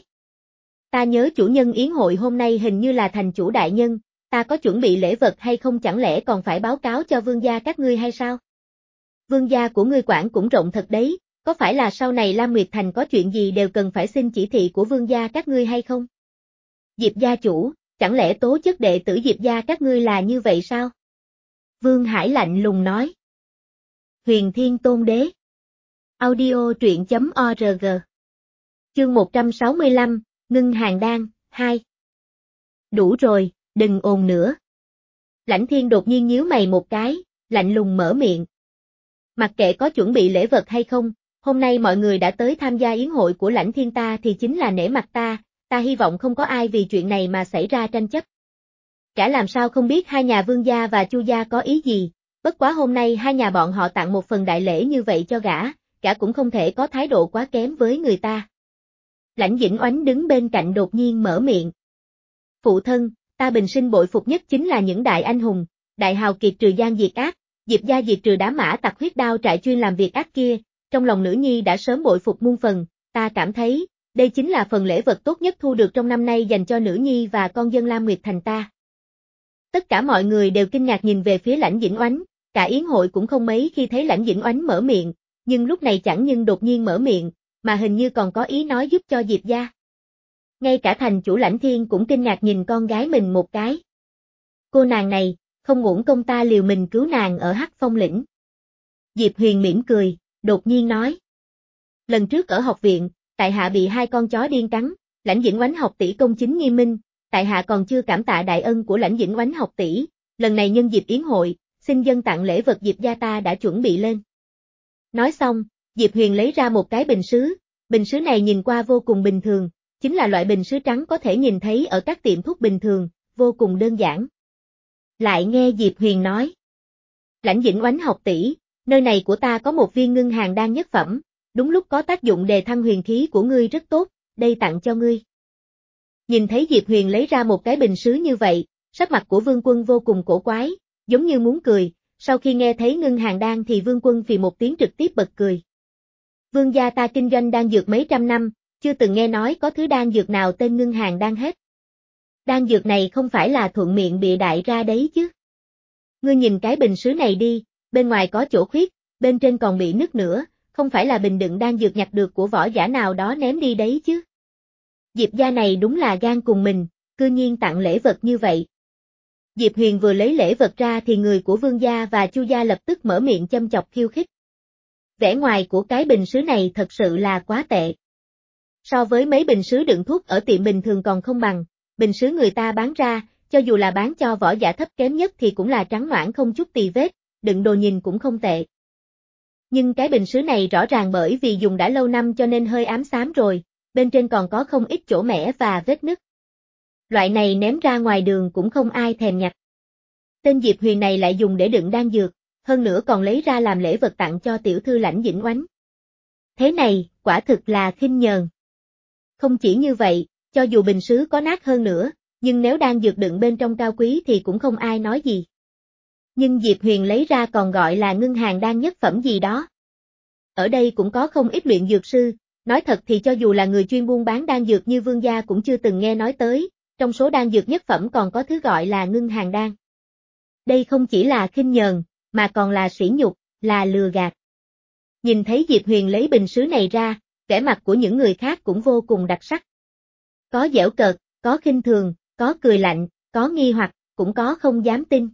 Speaker 1: Ta nhớ chủ nhân yến hội hôm nay hình như là thành chủ đại nhân, ta có chuẩn bị lễ vật hay không chẳng lẽ còn phải báo cáo cho vương gia các ngươi hay sao? Vương gia của ngươi quản cũng rộng thật đấy, có phải là sau này Lam Nguyệt Thành có chuyện gì đều cần phải xin chỉ thị của vương gia các ngươi hay không? Diệp gia chủ, chẳng lẽ tố chất đệ tử Diệp gia các ngươi là như vậy sao? Vương Hải lạnh lùng nói. Huyền Thiên Tôn Đế. Audio truyện chấm org. Chương một trăm sáu mươi lăm, Ngưng Hàng Đan, hai. Đủ rồi, đừng ồn nữa. Lãnh Thiên đột nhiên nhíu mày một cái, lạnh lùng mở miệng. Mặc kệ có chuẩn bị lễ vật hay không, hôm nay mọi người đã tới tham gia yến hội của Lãnh Thiên ta thì chính là nể mặt ta, ta hy vọng không có ai vì chuyện này mà xảy ra tranh chấp. Cả làm sao không biết hai nhà Vương gia và Chu gia có ý gì, Bất quá hôm nay hai nhà bọn họ tặng một phần đại lễ như vậy cho gã, gã cũng không thể có thái độ quá kém với người ta. Lãnh Dĩnh Oánh đứng bên cạnh đột nhiên mở miệng. Phụ thân, ta bình sinh bội phục nhất chính là những đại anh hùng, đại hào kiệt trừ gian diệt ác, Diệp gia diệt trừ đám mã tặc huyết đao trại chuyên làm việc ác kia, trong lòng nữ nhi đã sớm bội phục muôn phần, ta cảm thấy, đây chính là phần lễ vật tốt nhất thu được trong năm nay dành cho nữ nhi và con dân Lam Nguyệt Thành ta. Tất cả mọi người đều kinh ngạc nhìn về phía Lãnh Dĩnh Oánh, cả yến hội cũng không mấy khi thấy Lãnh Dĩnh Oánh mở miệng, nhưng lúc này chẳng nhưng đột nhiên mở miệng, mà hình như còn có ý nói giúp cho Diệp gia. Ngay cả thành chủ Lãnh Thiên cũng kinh ngạc nhìn con gái mình một cái. Cô nàng này, không uổng công ta liều mình cứu nàng ở Hắc Phong lĩnh. Diệp Huyền mỉm cười, đột nhiên nói. Lần trước ở học viện, tại hạ bị hai con chó điên cắn, Lãnh Dĩnh Oánh học tỷ công chính nghiêm minh, tại hạ còn chưa cảm tạ đại ân của Lãnh Dĩnh Oánh học tỷ, lần này nhân dịp yến hội, xin dâng tặng lễ vật Diệp gia ta đã chuẩn bị lên. Nói xong, Diệp Huyền lấy ra một cái bình sứ, bình sứ này nhìn qua vô cùng bình thường, chính là loại bình sứ trắng có thể nhìn thấy ở các tiệm thuốc bình thường, vô cùng đơn giản. Lại nghe Diệp Huyền nói. Lãnh Dĩnh Oánh học tỷ, nơi này của ta có một viên ngưng hàng đan nhất phẩm, đúng lúc có tác dụng đề thăng huyền khí của ngươi rất tốt, đây tặng cho ngươi. Nhìn thấy Diệp Huyền lấy ra một cái bình sứ như vậy, sắc mặt của Vương Quân vô cùng cổ quái, giống như muốn cười, sau khi nghe thấy ngưng hàng đan thì Vương Quân phì một tiếng trực tiếp bật cười. Vương gia ta kinh doanh đan dược mấy trăm năm, chưa từng nghe nói có thứ đan dược nào tên ngưng hàng đan hết. Đan dược này không phải là thuận miệng bịa đại ra đấy chứ. Ngươi nhìn cái bình sứ này đi, bên ngoài có chỗ khuyết, bên trên còn bị nứt nữa, không phải là bình đựng đan dược nhặt được của võ giả nào đó ném đi đấy chứ. Diệp gia này đúng là gan cùng mình, cư nhiên tặng lễ vật như vậy. Diệp Huyền vừa lấy lễ vật ra thì người của Vương gia và Chu gia lập tức mở miệng châm chọc khiêu khích. Vẻ ngoài của cái bình sứ này thật sự là quá tệ. So với mấy bình sứ đựng thuốc ở tiệm bình thường còn không bằng, bình sứ người ta bán ra, cho dù là bán cho võ giả thấp kém nhất thì cũng là trắng noãn không chút tì vết, đựng đồ nhìn cũng không tệ. Nhưng cái bình sứ này rõ ràng bởi vì dùng đã lâu năm cho nên hơi ám xám rồi, bên trên còn có không ít chỗ mẻ và vết nứt. Loại này ném ra ngoài đường cũng không ai thèm nhặt. Tên Diệp Huyền này lại dùng để đựng đan dược, hơn nữa còn lấy ra làm lễ vật tặng cho tiểu thư Lãnh Dĩnh Oánh. Thế này, quả thực là khinh nhờn. Không chỉ như vậy, cho dù bình sứ có nát hơn nữa, nhưng nếu đan dược đựng bên trong cao quý thì cũng không ai nói gì. Nhưng Diệp Huyền lấy ra còn gọi là ngưng hàng đan nhất phẩm gì đó. Ở đây cũng có không ít luyện dược sư, nói thật thì cho dù là người chuyên buôn bán đan dược như Vương gia cũng chưa từng nghe nói tới, trong số đan dược nhất phẩm còn có thứ gọi là ngưng hàng đan. Đây không chỉ là khinh nhờn, mà còn là sỉ nhục, là lừa gạt. Nhìn thấy Diệp Huyền lấy bình sứ này ra, vẻ mặt của những người khác cũng vô cùng đặc sắc. Có giễu cợt, có khinh thường, có cười lạnh, có nghi hoặc, cũng có không dám tin.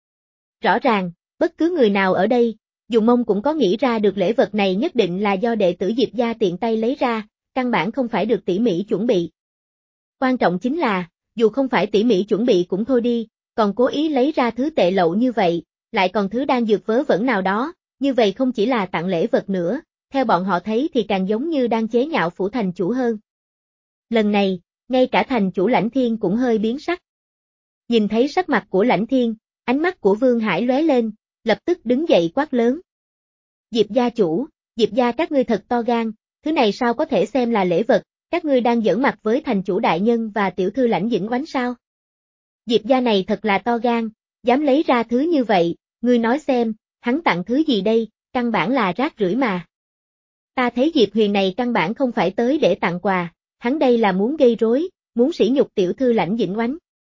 Speaker 1: Rõ ràng, bất cứ người nào ở đây, dù mông cũng có nghĩ ra được lễ vật này nhất định là do đệ tử Diệp gia tiện tay lấy ra, căn bản không phải được tỉ mỉ chuẩn bị. Quan trọng chính là, dù không phải tỉ mỉ chuẩn bị cũng thôi đi, còn cố ý lấy ra thứ tệ lậu như vậy, lại còn thứ đang dược vớ vẩn nào đó, như vậy không chỉ là tặng lễ vật nữa, theo bọn họ thấy thì càng giống như đang chế nhạo phủ thành chủ hơn. Lần này, ngay cả thành chủ Lãnh Thiên cũng hơi biến sắc. Nhìn thấy sắc mặt của Lãnh Thiên, ánh mắt của Vương Hải lóe lên, lập tức đứng dậy quát lớn. Diệp gia chủ, Diệp gia các ngươi thật to gan, thứ này sao có thể xem là lễ vật, các ngươi đang giỡn mặt với thành chủ đại nhân và tiểu thư Lãnh Dĩnh Oánh sao? Diệp gia này thật là to gan, dám lấy ra thứ như vậy, ngươi nói xem, hắn tặng thứ gì đây, căn bản là rác rưởi mà. Ta thấy Diệp Huyền này căn bản không phải tới để tặng quà, hắn đây là muốn gây rối, muốn sỉ nhục tiểu thư Lãnh Dĩnh Oánh.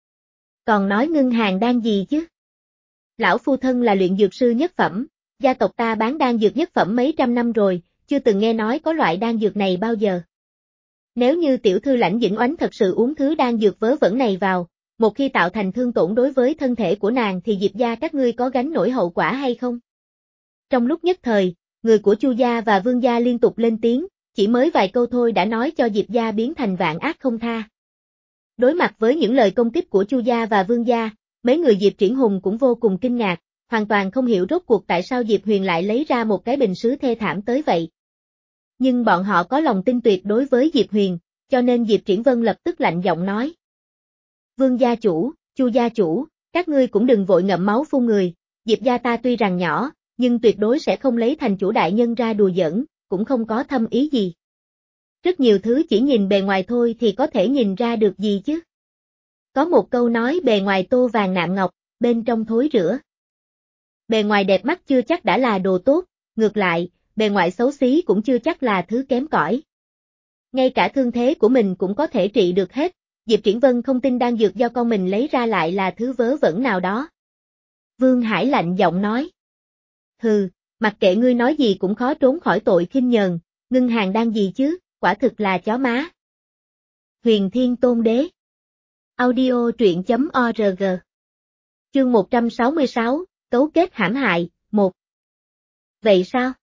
Speaker 1: Còn nói ngưng hàng đan gì chứ? Lão phu thân là luyện dược sư nhất phẩm, gia tộc ta bán đan dược nhất phẩm mấy trăm năm rồi, chưa từng nghe nói có loại đan dược này bao giờ. Nếu như tiểu thư Lãnh Dĩnh Oánh thật sự uống thứ đan dược vớ vẩn này vào, một khi tạo thành thương tổn đối với thân thể của nàng thì Diệp gia các ngươi có gánh nổi hậu quả hay không? Trong lúc nhất thời, người của Chu gia và Vương gia liên tục lên tiếng, chỉ mới vài câu thôi đã nói cho Diệp gia biến thành vạn ác không tha. Đối mặt với những lời công kích của Chu gia và Vương gia, mấy người Diệp Triển Hùng cũng vô cùng kinh ngạc, hoàn toàn không hiểu rốt cuộc tại sao Diệp Huyền lại lấy ra một cái bình sứ thê thảm tới vậy. Nhưng bọn họ có lòng tin tuyệt đối với Diệp Huyền, cho nên Diệp Triển Vân lập tức lạnh giọng nói. Vương gia chủ, Chu gia chủ, các ngươi cũng đừng vội ngậm máu phun người, Diệp gia ta tuy rằng nhỏ, nhưng tuyệt đối sẽ không lấy thành chủ đại nhân ra đùa giỡn, cũng không có thâm ý gì. Rất nhiều thứ chỉ nhìn bề ngoài thôi thì có thể nhìn ra được gì chứ. Có một câu nói bề ngoài tô vàng nạm ngọc, bên trong thối rữa. Bề ngoài đẹp mắt chưa chắc đã là đồ tốt, ngược lại, bề ngoài xấu xí cũng chưa chắc là thứ kém cỏi. Ngay cả thương thế của mình cũng có thể trị được hết, Diệp Triển Vân không tin đan dược do con mình lấy ra lại là thứ vớ vẩn nào đó. Vương Hải lạnh giọng nói. Hừ, mặc kệ ngươi nói gì cũng khó trốn khỏi tội khinh nhờn, ngưng hàng đan gì chứ, quả thực là chó má. Huyền Thiên Tôn Đế. Audio truyện chấm org. Chương một trăm sáu mươi sáu, cấu kết hãm hại, một. Vậy sao?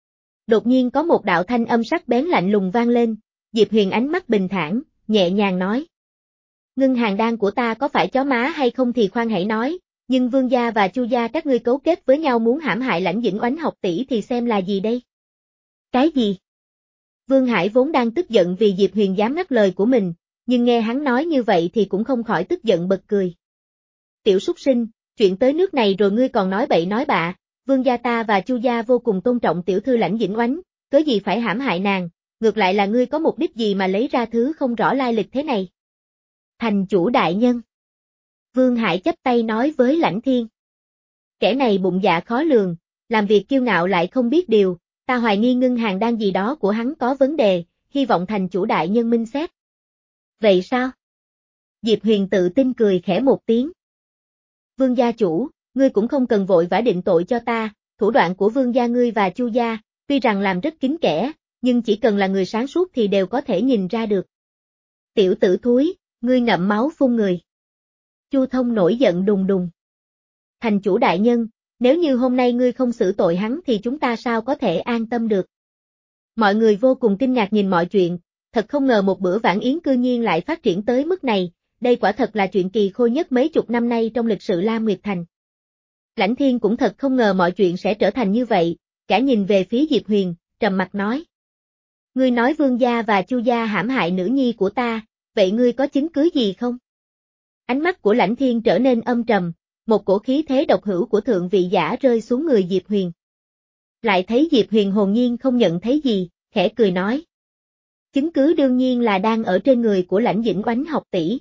Speaker 1: Đột nhiên có một đạo thanh âm sắc bén lạnh lùng vang lên, Diệp Huyền ánh mắt bình thản, nhẹ nhàng nói. Ngưng hàng đan của ta có phải chó má hay không thì khoan hãy nói, nhưng Vương gia và Chu gia các ngươi cấu kết với nhau muốn hãm hại Lãnh Dĩnh Oánh học tỷ thì xem là gì đây? Cái gì? Vương Hải vốn đang tức giận vì Diệp Huyền dám ngắt lời của mình, nhưng nghe hắn nói như vậy thì cũng không khỏi tức giận bật cười. Tiểu súc sinh, chuyện tới nước này rồi ngươi còn nói bậy nói bạ, Vương gia ta và Chu gia vô cùng tôn trọng tiểu thư Lãnh Dĩnh Oánh, cớ gì phải hãm hại nàng, ngược lại là ngươi có mục đích gì mà lấy ra thứ không rõ lai lịch thế này? Thành chủ đại nhân. Vương Hải chắp tay nói với Lãnh Thiên. Kẻ này bụng dạ khó lường, làm việc kiêu ngạo lại không biết điều, ta hoài nghi ngưng hàng đan gì đó của hắn có vấn đề, hy vọng thành chủ đại nhân minh xét. Vậy sao? Diệp Huyền tự tin cười khẽ một tiếng. Vương gia chủ, ngươi cũng không cần vội vã định tội cho ta, thủ đoạn của vương gia ngươi và Chu gia, tuy rằng làm rất kín kẽ, nhưng chỉ cần là người sáng suốt thì đều có thể nhìn ra được. Tiểu tử thúi, ngươi ngậm máu phun người. Chu Thông nổi giận đùng đùng. Thành chủ đại nhân, nếu như hôm nay ngươi không xử tội hắn thì chúng ta sao có thể an tâm được. Mọi người vô cùng kinh ngạc nhìn mọi chuyện, thật không ngờ một bữa vãn yến cư nhiên lại phát triển tới mức này, đây quả thật là chuyện kỳ khôi nhất mấy chục năm nay trong lịch sử Lam Nguyệt Thành. Lãnh Thiên cũng thật không ngờ mọi chuyện sẽ trở thành như vậy, cả nhìn về phía Diệp Huyền, trầm mặt nói. Ngươi nói Vương gia và Chu gia hãm hại nữ nhi của ta, vậy ngươi có chứng cứ gì không? Ánh mắt của Lãnh Thiên trở nên âm trầm, một cổ khí thế độc hữu của thượng vị giả rơi xuống người Diệp Huyền. Lại thấy Diệp Huyền hồn nhiên không nhận thấy gì, khẽ cười nói. Chứng cứ đương nhiên là đang ở trên người của Lãnh Dĩnh Oánh học tỷ.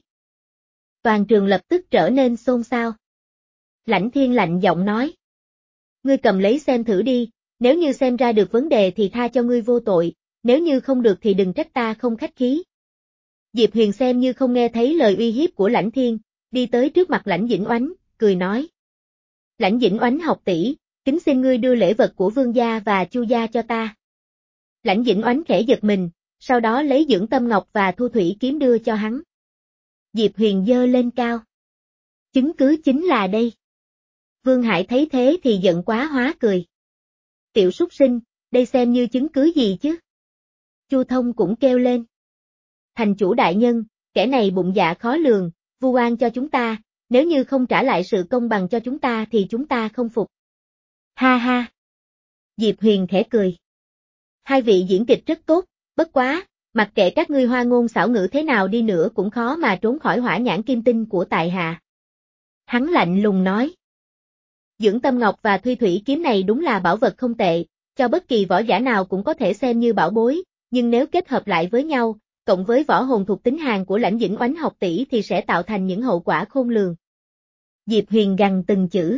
Speaker 1: Toàn trường lập tức trở nên xôn xao. Lãnh Thiên lạnh giọng nói. Ngươi cầm lấy xem thử đi, nếu như xem ra được vấn đề thì tha cho ngươi vô tội, nếu như không được thì đừng trách ta không khách khí. Diệp Huyền xem như không nghe thấy lời uy hiếp của Lãnh Thiên, đi tới trước mặt Lãnh Dĩnh Oánh, cười nói. Lãnh Dĩnh Oánh học tỷ, kính xin ngươi đưa lễ vật của Vương gia và Chu gia cho ta. Lãnh Dĩnh Oánh khẽ giật mình, sau đó lấy dưỡng tâm ngọc và thu thủy kiếm đưa cho hắn. Diệp Huyền giơ lên cao. Chứng cứ chính là đây. Vương Hải thấy thế thì giận quá hóa cười. Tiểu súc sinh, đây xem như chứng cứ gì chứ? Chu Thông cũng kêu lên. Thành chủ đại nhân, kẻ này bụng dạ khó lường, vu oan cho chúng ta, nếu như không trả lại sự công bằng cho chúng ta thì chúng ta không phục. Ha ha. Diệp Huyền khẽ cười. Hai vị diễn kịch rất tốt, bất quá, mặc kệ các ngươi hoa ngôn xảo ngữ thế nào đi nữa cũng khó mà trốn khỏi hỏa nhãn kim tinh của tại hạ. Hắn lạnh lùng nói. Dưỡng tâm ngọc và thuy thủy kiếm này đúng là bảo vật không tệ, cho bất kỳ võ giả nào cũng có thể xem như bảo bối, nhưng nếu kết hợp lại với nhau, cộng với võ hồn thuộc tính hàn của Lãnh Dĩnh Oánh học tỷ thì sẽ tạo thành những hậu quả khôn lường. Diệp Huyền gằn từng chữ.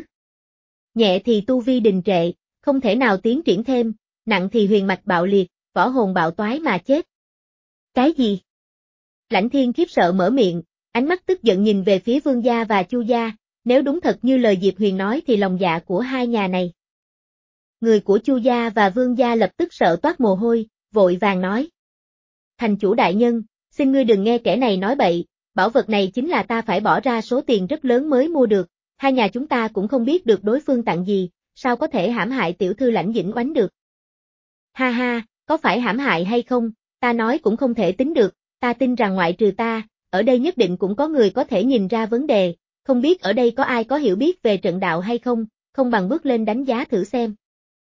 Speaker 1: Nhẹ thì tu vi đình trệ, không thể nào tiến triển thêm, nặng thì huyền mạch bạo liệt, võ hồn bạo toái mà chết. Cái gì? Lãnh Thiên khiếp sợ mở miệng, ánh mắt tức giận nhìn về phía Vương gia và Chu gia, nếu đúng thật như lời Diệp Huyền nói thì lòng dạ của hai nhà này. Người của Chu gia và Vương gia lập tức sợ toát mồ hôi, vội vàng nói. Thành chủ đại nhân, xin ngươi đừng nghe kẻ này nói bậy, bảo vật này chính là ta phải bỏ ra số tiền rất lớn mới mua được, hai nhà chúng ta cũng không biết được đối phương tặng gì, sao có thể hãm hại tiểu thư Lãnh Dĩnh Oánh được. Ha ha, có phải hãm hại hay không, ta nói cũng không thể tính được, ta tin rằng ngoại trừ ta, ở đây nhất định cũng có người có thể nhìn ra vấn đề, không biết ở đây có ai có hiểu biết về trận đạo hay không, không bằng bước lên đánh giá thử xem.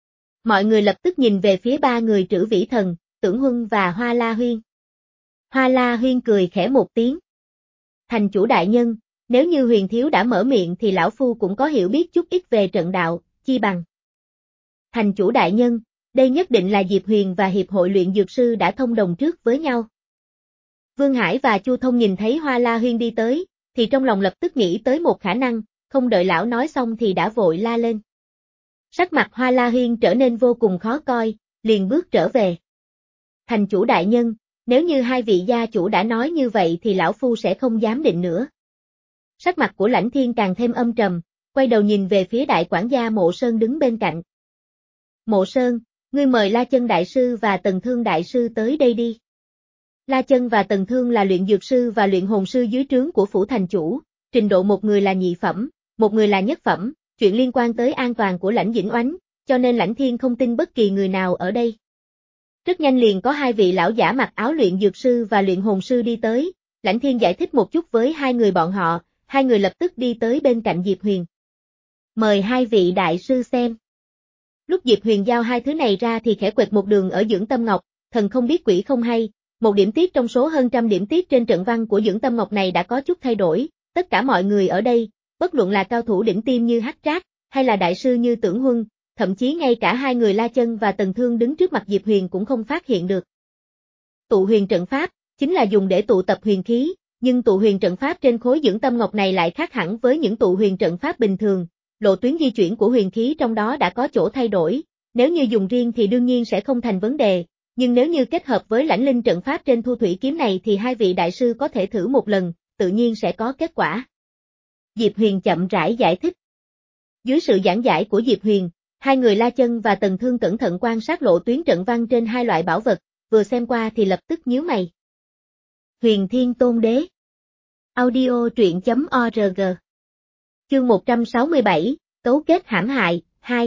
Speaker 1: Mọi người lập tức nhìn về phía ba người Trữ Vĩ Thần, Tưởng Huân và Hoa La Huyên. Hoa La Huyên cười khẽ một tiếng. Thành chủ đại nhân, nếu như Huyền thiếu đã mở miệng thì lão phu cũng có hiểu biết chút ít về trận đạo, chi bằng. Thành chủ đại nhân, đây nhất định là Diệp Huyền và Hiệp hội luyện dược sư đã thông đồng trước với nhau. Vương Hải và Chu Thông nhìn thấy Hoa La Huyên đi tới, thì trong lòng lập tức nghĩ tới một khả năng, không đợi lão nói xong thì đã vội la lên. Sắc mặt Hoa La Huyên trở nên vô cùng khó coi, liền bước trở về. Thành chủ đại nhân, nếu như hai vị gia chủ đã nói như vậy thì lão phu sẽ không dám định nữa. Sắc mặt của Lãnh Thiên càng thêm âm trầm, quay đầu nhìn về phía đại quản gia Mộ Sơn đứng bên cạnh. Mộ Sơn, ngươi mời La Chân đại sư và Tần Thương đại sư tới đây đi. La Chân và Tần Thương là luyện dược sư và luyện hồn sư dưới trướng của phủ thành chủ, trình độ một người là nhị phẩm, một người là nhất phẩm, chuyện liên quan tới an toàn của Lãnh Dĩnh Oánh, cho nên Lãnh Thiên không tin bất kỳ người nào ở đây. Rất nhanh liền có hai vị lão giả mặc áo luyện dược sư và luyện hồn sư đi tới, Lãnh Thiên giải thích một chút với hai người bọn họ, hai người lập tức đi tới bên cạnh Diệp Huyền. Mời hai vị đại sư xem. Lúc Diệp Huyền giao hai thứ này ra thì khẽ quẹt một đường ở Dưỡng Tâm Ngọc, thần không biết quỷ không hay, một điểm tiết trong số hơn trăm điểm tiết trên trận văn của Dưỡng Tâm Ngọc này đã có chút thay đổi, tất cả mọi người ở đây, bất luận là cao thủ đỉnh tiêm như Hắc Trác, hay là đại sư như Tưởng Huân, thậm chí ngay cả hai người La Chân và Tần Thương đứng trước mặt Diệp Huyền cũng không phát hiện được. Tụ huyền trận pháp, chính là dùng để tụ tập huyền khí, nhưng tụ huyền trận pháp trên khối Dưỡng Tâm Ngọc này lại khác hẳn với những tụ huyền trận pháp bình thường, lộ tuyến di chuyển của huyền khí trong đó đã có chỗ thay đổi, nếu như dùng riêng thì đương nhiên sẽ không thành vấn đề, nhưng nếu như kết hợp với lãnh linh trận pháp trên Thu Thủy kiếm này thì hai vị đại sư có thể thử một lần, tự nhiên sẽ có kết quả. Diệp Huyền chậm rãi giải thích. Dưới sự giảng giải của Diệp Huyền, hai người La Chân và Tần Thương cẩn thận quan sát lộ tuyến trận văn trên hai loại bảo vật, vừa xem qua thì lập tức nhíu mày. Huyền Thiên Tôn Đế. Audio truyện chấm org. Chương một trăm sáu mươi bảy, Cấu kết hãm hại, hai.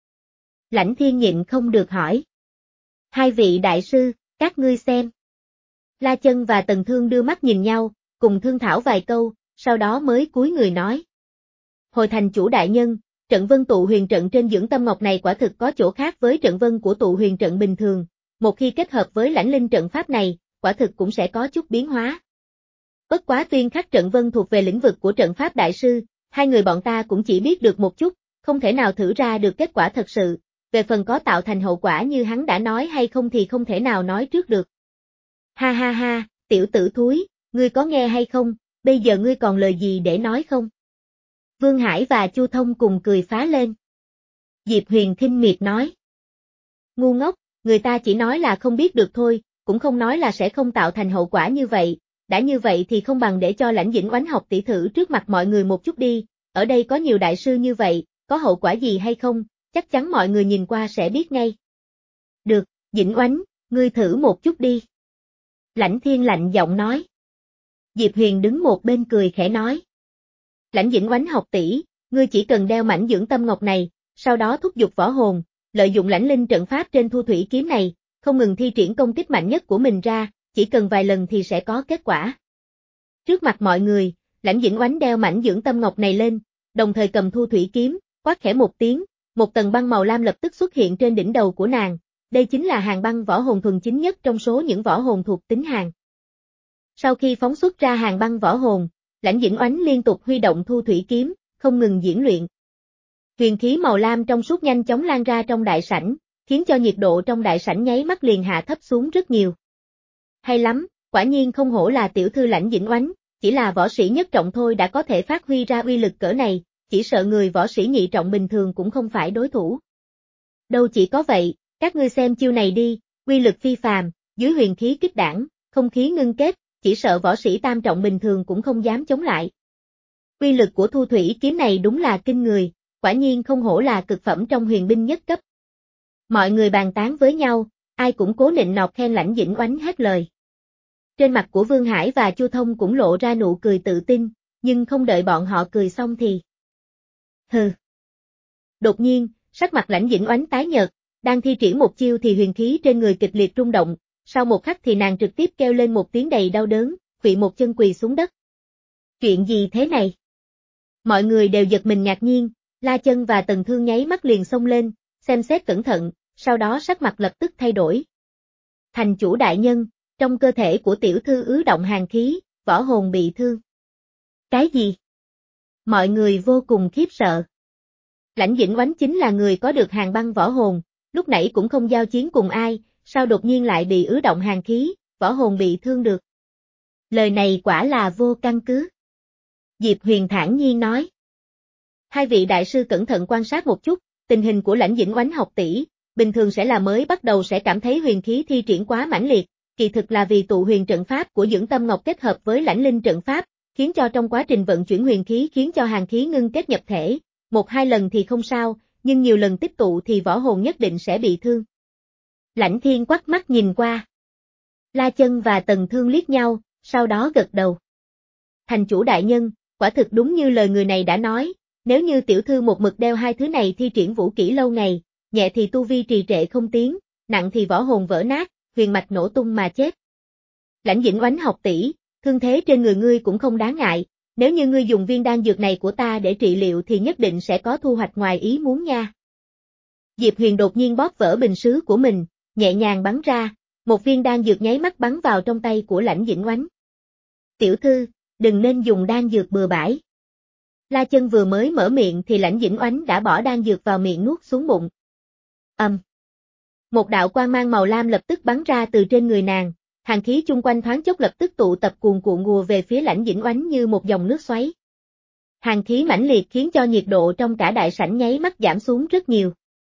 Speaker 1: Lãnh Thiên nhịn không được hỏi. Hai vị đại sư, các ngươi xem. La Chân và Tần Thương đưa mắt nhìn nhau, cùng thương thảo vài câu, sau đó mới cúi người nói. Hồi thành chủ đại nhân, trận vân tụ huyền trận trên Dưỡng Tâm Ngọc này quả thực có chỗ khác với trận vân của tụ huyền trận bình thường, một khi kết hợp với lãnh linh trận pháp này, quả thực cũng sẽ có chút biến hóa. Bất quá tuyên khắc trận vân thuộc về lĩnh vực của trận pháp đại sư, hai người bọn ta cũng chỉ biết được một chút, không thể nào thử ra được kết quả thật sự, về phần có tạo thành hậu quả như hắn đã nói hay không thì không thể nào nói trước được. Ha ha ha, tiểu tử thúi, ngươi có nghe hay không, bây giờ ngươi còn lời gì để nói không? Vương Hải và Chu Thông cùng cười phá lên. Diệp Huyền khinh miệt nói. Ngu ngốc, người ta chỉ nói là không biết được thôi, cũng không nói là sẽ không tạo thành hậu quả như vậy, đã như vậy thì không bằng để cho Lãnh Dĩnh Oánh học tỷ thử trước mặt mọi người một chút đi, ở đây có nhiều đại sư như vậy, có hậu quả gì hay không, chắc chắn mọi người nhìn qua sẽ biết ngay. Được, Dĩnh Oánh, ngươi thử một chút đi. Lãnh Thiên lạnh giọng nói. Diệp Huyền đứng một bên cười khẽ nói. Lãnh Dĩnh Oánh học tỷ, ngươi chỉ cần đeo mảnh Dưỡng Tâm Ngọc này, sau đó thúc giục võ hồn, lợi dụng lãnh linh trận pháp trên Thu Thủy kiếm này, không ngừng thi triển công kích mạnh nhất của mình ra, chỉ cần vài lần thì sẽ có kết quả. Trước mặt mọi người, Lãnh Dĩnh Oánh đeo mảnh Dưỡng Tâm Ngọc này lên, đồng thời cầm Thu Thủy kiếm, quát khẽ một tiếng, một tầng băng màu lam lập tức xuất hiện trên đỉnh đầu của nàng, đây chính là hàng băng võ hồn thuần chính nhất trong số những võ hồn thuộc tính hàng. Sau khi phóng xuất ra hàng băng võ hồn, Lãnh Dĩnh Oánh liên tục huy động Thu Thủy kiếm, không ngừng diễn luyện. Huyền khí màu lam trong suốt nhanh chóng lan ra trong đại sảnh, khiến cho nhiệt độ trong đại sảnh nháy mắt liền hạ thấp xuống rất nhiều. Hay lắm, quả nhiên không hổ là tiểu thư Lãnh Dĩnh Oánh, chỉ là võ sĩ nhất trọng thôi đã có thể phát huy ra uy lực cỡ này, chỉ sợ người võ sĩ nhị trọng bình thường cũng không phải đối thủ. Đâu chỉ có vậy, các ngươi xem chiêu này đi, uy lực phi phàm, dưới huyền khí kích đảng, không khí ngưng kết, chỉ sợ võ sĩ tam trọng bình thường cũng không dám chống lại. Uy lực của Thu Thủy kiếm này đúng là kinh người, quả nhiên không hổ là cực phẩm trong huyền binh nhất cấp. Mọi người bàn tán với nhau, ai cũng cố nịnh nọt khen Lãnh Dĩnh Oánh hết lời. Trên mặt của Vương Hải và Chu Thông cũng lộ ra nụ cười tự tin, nhưng không đợi bọn họ cười xong thì. Hừ. Đột nhiên, sắc mặt Lãnh Dĩnh Oánh tái nhợt, đang thi triển một chiêu thì huyền khí trên người kịch liệt rung động, sau một khắc thì nàng trực tiếp kêu lên một tiếng đầy đau đớn, khuỵu một chân quỳ xuống đất. Chuyện gì thế này? Mọi người đều giật mình ngạc nhiên, La Chân và Tần Thương nháy mắt liền xông lên, xem xét cẩn thận, sau đó sắc mặt lập tức thay đổi. Thành chủ đại nhân, trong cơ thể của tiểu thư ứ động hàn khí, võ hồn bị thương. Cái gì? Mọi người vô cùng khiếp sợ. Lãnh Dĩnh Oánh chính là người có được hàn băng võ hồn, lúc nãy cũng không giao chiến cùng ai, sao đột nhiên lại bị ứ động hàn khí, võ hồn bị thương được. Lời này quả là vô căn cứ. Diệp Huyền thản nhiên nói. Hai vị đại sư cẩn thận quan sát một chút, tình hình của Lãnh Dĩnh Oánh học tỷ, bình thường sẽ là mới bắt đầu sẽ cảm thấy huyền khí thi triển quá mãnh liệt, kỳ thực là vì tụ huyền trận pháp của Dưỡng Tâm Ngọc kết hợp với Lãnh Linh trận pháp, khiến cho trong quá trình vận chuyển huyền khí khiến cho hàn khí ngưng kết nhập thể, một hai lần thì không sao, nhưng nhiều lần tích tụ thì võ hồn nhất định sẽ bị thương. Lãnh Thiên quắc mắt nhìn qua. La Chân và Tần Thương liếc nhau, sau đó gật đầu. Thành chủ đại nhân, quả thực đúng như lời người này đã nói, nếu như tiểu thư một mực đeo hai thứ này thi triển vũ kỹ lâu ngày, nhẹ thì tu vi trì trệ không tiến, nặng thì võ hồn vỡ nát, huyền mạch nổ tung mà chết. Lãnh Dĩnh Oánh học tỷ, thương thế trên người ngươi cũng không đáng ngại, nếu như ngươi dùng viên đan dược này của ta để trị liệu thì nhất định sẽ có thu hoạch ngoài ý muốn nha. Diệp Huyền đột nhiên bóp vỡ bình sứ của mình, nhẹ nhàng bắn ra, một viên đan dược nháy mắt bắn vào trong tay của Lãnh Dĩnh Oánh. Tiểu thư, đừng nên dùng đan dược bừa bãi. La Chân vừa mới mở miệng thì Lãnh Dĩnh Oánh đã bỏ đan dược vào miệng nuốt xuống bụng. Ầm. Um. Một đạo quang mang màu lam lập tức bắn ra từ trên người nàng, hàn khí chung quanh thoáng chốc lập tức tụ tập cuồn cuộn ùa về phía Lãnh Dĩnh Oánh như một dòng nước xoáy. Hàn khí mãnh liệt khiến cho nhiệt độ trong cả đại sảnh nháy mắt giảm xuống rất nhiều.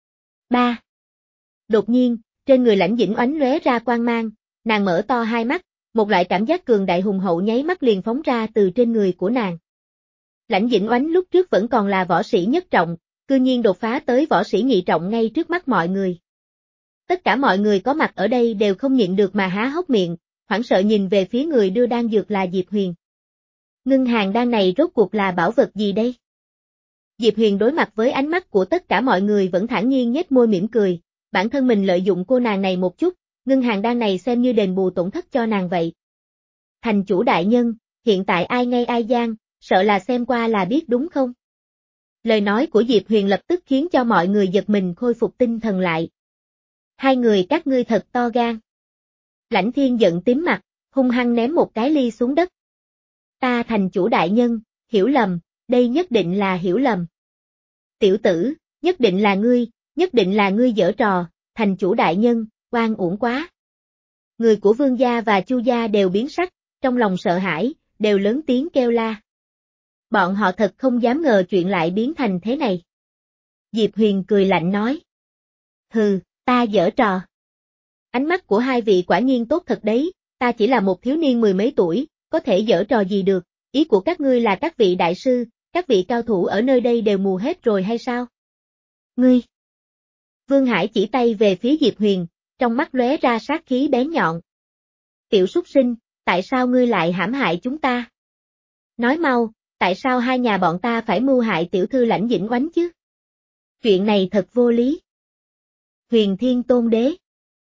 Speaker 1: Ba. Đột nhiên, trên người Lãnh Dĩnh Oánh lóe ra quang mang, nàng mở to hai mắt, một loại cảm giác cường đại hùng hậu nháy mắt liền phóng ra từ trên người của nàng. Lãnh Dĩnh Oánh lúc trước vẫn còn là võ sĩ nhất trọng, cư nhiên đột phá tới võ sĩ nhị trọng ngay trước mắt mọi người. Tất cả mọi người có mặt ở đây đều không nhịn được mà há hốc miệng, hoảng sợ nhìn về phía người đưa đan dược là Diệp Huyền. Ngưng hàng đan này rốt cuộc là bảo vật gì đây? Diệp Huyền đối mặt với ánh mắt của tất cả mọi người vẫn thản nhiên nhếch môi mỉm cười, bản thân mình lợi dụng cô nàng này một chút, ngưng hàng đan này xem như đền bù tổn thất cho nàng vậy. Thành chủ đại nhân, hiện tại ai ngay ai gian, sợ là xem qua là biết đúng không? Lời nói của Diệp Huyền lập tức khiến cho mọi người giật mình khôi phục tinh thần lại. Hai người các ngươi thật to gan. Lãnh Thiên giận tím mặt, hung hăng ném một cái ly xuống đất. Ta thành chủ đại nhân, hiểu lầm, đây nhất định là hiểu lầm. Tiểu tử, nhất định là ngươi, nhất định là ngươi giở trò, thành chủ đại nhân, oan uổng quá. Người của Vương gia và Chu gia đều biến sắc, trong lòng sợ hãi, đều lớn tiếng kêu la. Bọn họ thật không dám ngờ chuyện lại biến thành thế này. Diệp Huyền cười lạnh nói. Hừ, ta giở trò. Ánh mắt của hai vị quả nhiên tốt thật đấy, ta chỉ là một thiếu niên mười mấy tuổi, có thể giở trò gì được, ý của các ngươi là các vị đại sư, các vị cao thủ ở nơi đây đều mù hết rồi hay sao? Ngươi! Vương Hải chỉ tay về phía Diệp Huyền, trong mắt lóe ra sát khí bén nhọn. Tiểu súc sinh, tại sao ngươi lại hãm hại chúng ta? Nói mau, tại sao hai nhà bọn ta phải mưu hại tiểu thư Lãnh Dĩnh Oánh chứ? Chuyện này thật vô lý. Huyền Thiên Tôn Đế.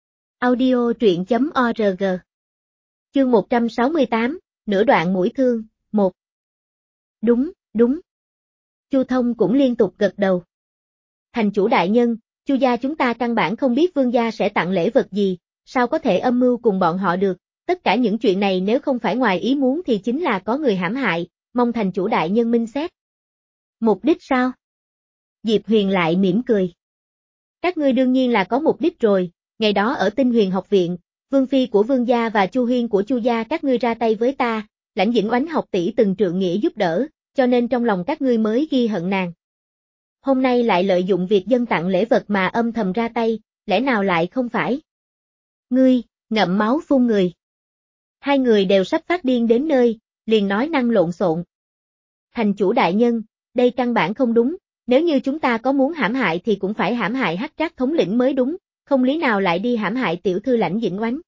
Speaker 1: Audio truyện chấm org. Chương một trăm sáu mươi tám, nửa đoạn mũi thương, một. Đúng, đúng. Chu Thông cũng liên tục gật đầu. Thành chủ đại nhân, Chu gia chúng ta căn bản không biết Vương gia sẽ tặng lễ vật gì, sao có thể âm mưu cùng bọn họ được, tất cả những chuyện này nếu không phải ngoài ý muốn thì chính là có người hãm hại, mong thành chủ đại nhân minh xét. Mục đích sao? Diệp Huyền lại mỉm cười. Các ngươi đương nhiên là có mục đích rồi, ngày đó ở Tinh Huyền học viện, Vương phi của Vương gia và Chu Huyên của Chu gia các ngươi ra tay với ta, Lãnh Dĩnh Oánh học tỷ từng trượng nghĩa giúp đỡ, cho nên trong lòng các ngươi mới ghi hận nàng. Hôm nay lại lợi dụng việc dân tặng lễ vật mà âm thầm ra tay, lẽ nào lại không phải? Ngươi, ngậm máu phun người. Hai người đều sắp phát điên đến nơi, liền nói năng lộn xộn. Thành chủ đại nhân, đây căn bản không đúng, nếu như chúng ta có muốn hãm hại thì cũng phải hãm hại Hắc Trác thống lĩnh mới đúng, không lý nào lại đi hãm hại tiểu thư Lãnh Dĩnh Oánh.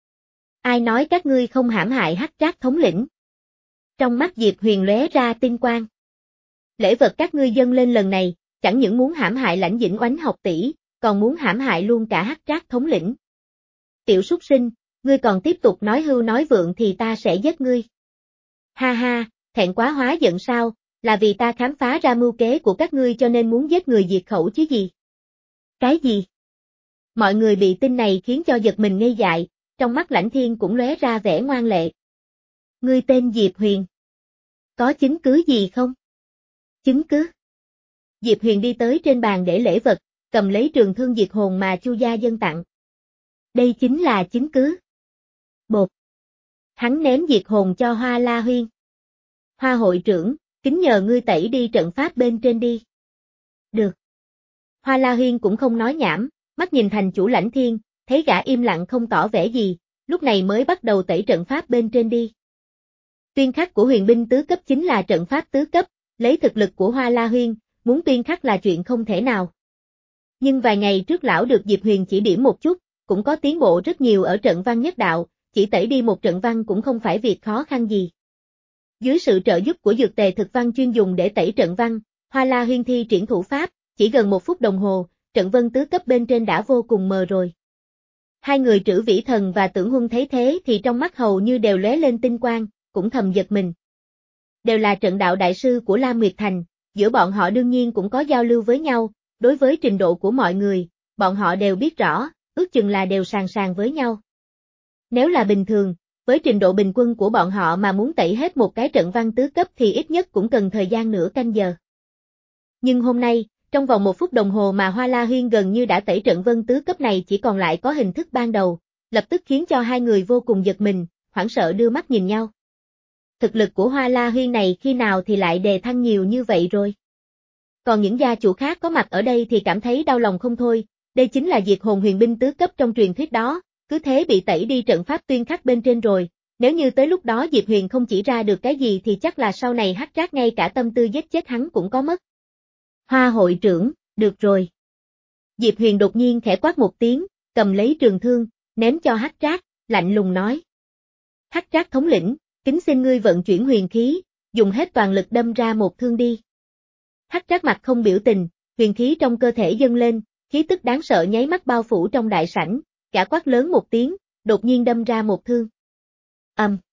Speaker 1: Ai nói các ngươi không hãm hại Hắc Trác thống lĩnh? Trong mắt Diệp Huyền lóe ra tinh quang. Lễ vật các ngươi dâng lên lần này, chẳng những muốn hãm hại Lãnh Dĩnh Oánh học tỷ, còn muốn hãm hại luôn cả Hắc Trác thống lĩnh. Tiểu súc sinh, ngươi còn tiếp tục nói hưu nói vượng thì ta sẽ giết ngươi. Ha ha, thẹn quá hóa giận sao, là vì ta khám phá ra mưu kế của các ngươi cho nên muốn giết người diệt khẩu chứ gì? Cái gì? Mọi người bị tin này khiến cho giật mình ngây dại, trong mắt Lãnh Thiên cũng lóe ra vẻ ngoan lệ. Ngươi tên Diệp Huyền. Có chứng cứ gì không? Chứng cứ. Diệp Huyền đi tới trên bàn để lễ vật, cầm lấy trường thương diệt hồn mà Chu gia dâng tặng. Đây chính là chứng cứ. Bột. Hắn ném diệt hồn cho Hoa La Huyên. Hoa hội trưởng, kính nhờ ngươi tẩy đi trận pháp bên trên đi. Được. Hoa La Huyên cũng không nói nhảm, mắt nhìn thành chủ Lãnh Thiên, thấy gã im lặng không tỏ vẻ gì, lúc này mới bắt đầu tẩy trận pháp bên trên đi. Tuyên khắc của huyền binh tứ cấp chính là trận pháp tứ cấp, lấy thực lực của Hoa La Huyên, muốn tuyên khắc là chuyện không thể nào. Nhưng vài ngày trước lão được Diệp Huyền chỉ điểm một chút, cũng có tiến bộ rất nhiều ở trận văn nhất đạo, chỉ tẩy đi một trận văn cũng không phải việc khó khăn gì. Dưới sự trợ giúp của dược tề thực văn chuyên dùng để tẩy trận văn, Hoa La Huyên thi triển thủ pháp, chỉ gần một phút đồng hồ, trận vân tứ cấp bên trên đã vô cùng mờ rồi. Hai người Trữ Vĩ Thần và Tưởng Huân thấy thế thì trong mắt hầu như đều lóe lên tinh quang, cũng thầm giật mình. Đều là trận đạo đại sư của Lam Nguyệt Thành, giữa bọn họ đương nhiên cũng có giao lưu với nhau, đối với trình độ của mọi người, bọn họ đều biết rõ, ước chừng là đều sàng sàng với nhau. Nếu là bình thường, với trình độ bình quân của bọn họ mà muốn tẩy hết một cái trận văn tứ cấp thì ít nhất cũng cần thời gian nửa canh giờ. Nhưng hôm nay, trong vòng một phút đồng hồ mà Hoa La Huyên gần như đã tẩy trận vân tứ cấp này chỉ còn lại có hình thức ban đầu, lập tức khiến cho hai người vô cùng giật mình, hoảng sợ đưa mắt nhìn nhau. Thực lực của Hoa La Huyên này khi nào thì lại đề thăng nhiều như vậy rồi? Còn những gia chủ khác có mặt ở đây thì cảm thấy đau lòng không thôi, đây chính là diệt hồn huyền binh tứ cấp trong truyền thuyết đó, cứ thế bị tẩy đi trận pháp tuyên khắc bên trên rồi, nếu như tới lúc đó Diệp Huyền không chỉ ra được cái gì thì chắc là sau này Hắc Trác ngay cả tâm tư giết chết hắn cũng có mất. Hoa hội trưởng, được rồi. Diệp Huyền đột nhiên khẽ quát một tiếng, cầm lấy trường thương, ném cho Hắc Trác, lạnh lùng nói. Hắc Trác thống lĩnh, kính xin ngươi vận chuyển huyền khí, dùng hết toàn lực đâm ra một thương đi. Hắc Trác mặt không biểu tình, huyền khí trong cơ thể dâng lên, khí tức đáng sợ nháy mắt bao phủ trong đại sảnh, gã quát lớn một tiếng, đột nhiên đâm ra một thương. Ầm. Um.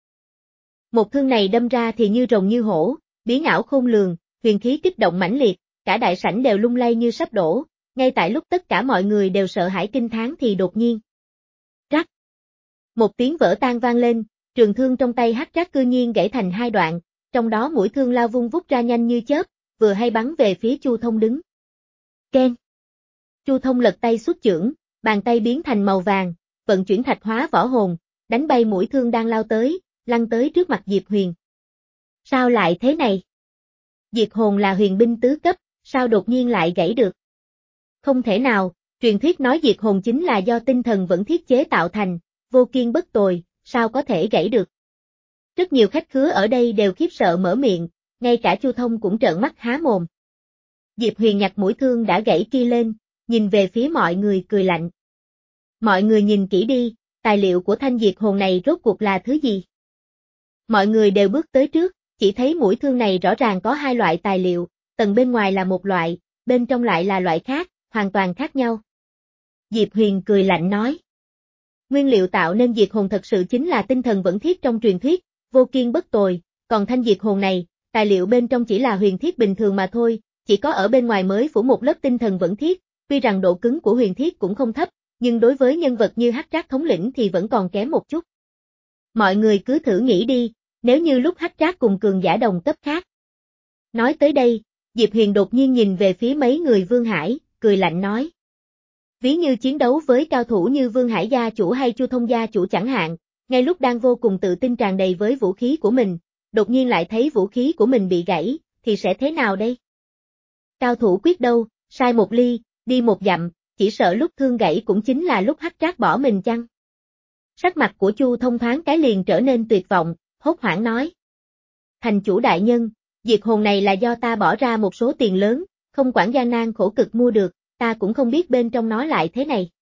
Speaker 1: Một thương này đâm ra thì như rồng như hổ, biến ảo khôn lường, huyền khí kích động mãnh liệt, cả đại sảnh đều lung lay như sắp đổ, ngay tại lúc tất cả mọi người đều sợ hãi kinh thán thì đột nhiên. Rắc. Một tiếng vỡ tan vang lên, trường thương trong tay Hắc Trác cư nhiên gãy thành hai đoạn, trong đó mũi thương lao vung vút ra nhanh như chớp, vừa hay bắn về phía Chu Thông đứng. Keng. Chu Thông lật tay xuất chưởng, bàn tay biến thành màu vàng, vận chuyển thạch hóa võ hồn, đánh bay mũi thương đang lao tới, lăn tới trước mặt Diệp Huyền. Sao lại thế này? Diệt hồn là huyền binh tứ cấp, sao đột nhiên lại gãy được? Không thể nào, truyền thuyết nói diệt hồn chính là do tinh thần vẫn thiết chế tạo thành, vô kiên bất tồi, sao có thể gãy được? Rất nhiều khách khứa ở đây đều khiếp sợ mở miệng, ngay cả Chu Thông cũng trợn mắt há mồm. Diệp Huyền nhặt mũi thương đã gãy kia lên, nhìn về phía mọi người cười lạnh. Mọi người nhìn kỹ đi, tài liệu của thanh diệt hồn này rốt cuộc là thứ gì? Mọi người đều bước tới trước, chỉ thấy mũi thương này rõ ràng có hai loại tài liệu, tầng bên ngoài là một loại, bên trong lại là loại khác, hoàn toàn khác nhau. Diệp Huyền cười lạnh nói. Nguyên liệu tạo nên diệt hồn thật sự chính là tinh thần vẫn thiết trong truyền thuyết, vô kiên bất tồi, còn thanh diệt hồn này, tài liệu bên trong chỉ là huyền thiết bình thường mà thôi, chỉ có ở bên ngoài mới phủ một lớp tinh thần vẫn thiết, tuy rằng độ cứng của huyền thiết cũng không thấp, nhưng đối với nhân vật như Hắc Trác thống lĩnh thì vẫn còn kém một chút. Mọi người cứ thử nghĩ đi, nếu như lúc Hắc Trác cùng cường giả đồng cấp khác. Nói tới đây, Diệp Huyền đột nhiên nhìn về phía mấy người Vương Hải, cười lạnh nói. Ví như chiến đấu với cao thủ như Vương Hải gia chủ hay Chu Thông gia chủ chẳng hạn, ngay lúc đang vô cùng tự tin tràn đầy với vũ khí của mình, đột nhiên lại thấy vũ khí của mình bị gãy, thì sẽ thế nào đây? Cao thủ quyết đâu, sai một ly, đi một dặm, chỉ sợ lúc thương gãy cũng chính là lúc Hắc Trác bỏ mình chăng? Sắc mặt của Chu Thông thoáng cái liền trở nên tuyệt vọng, hốt hoảng nói. Thành chủ đại nhân, diệt hồn này là do ta bỏ ra một số tiền lớn, không quản gian nan khổ cực mua được, ta cũng không biết bên trong nó lại thế này.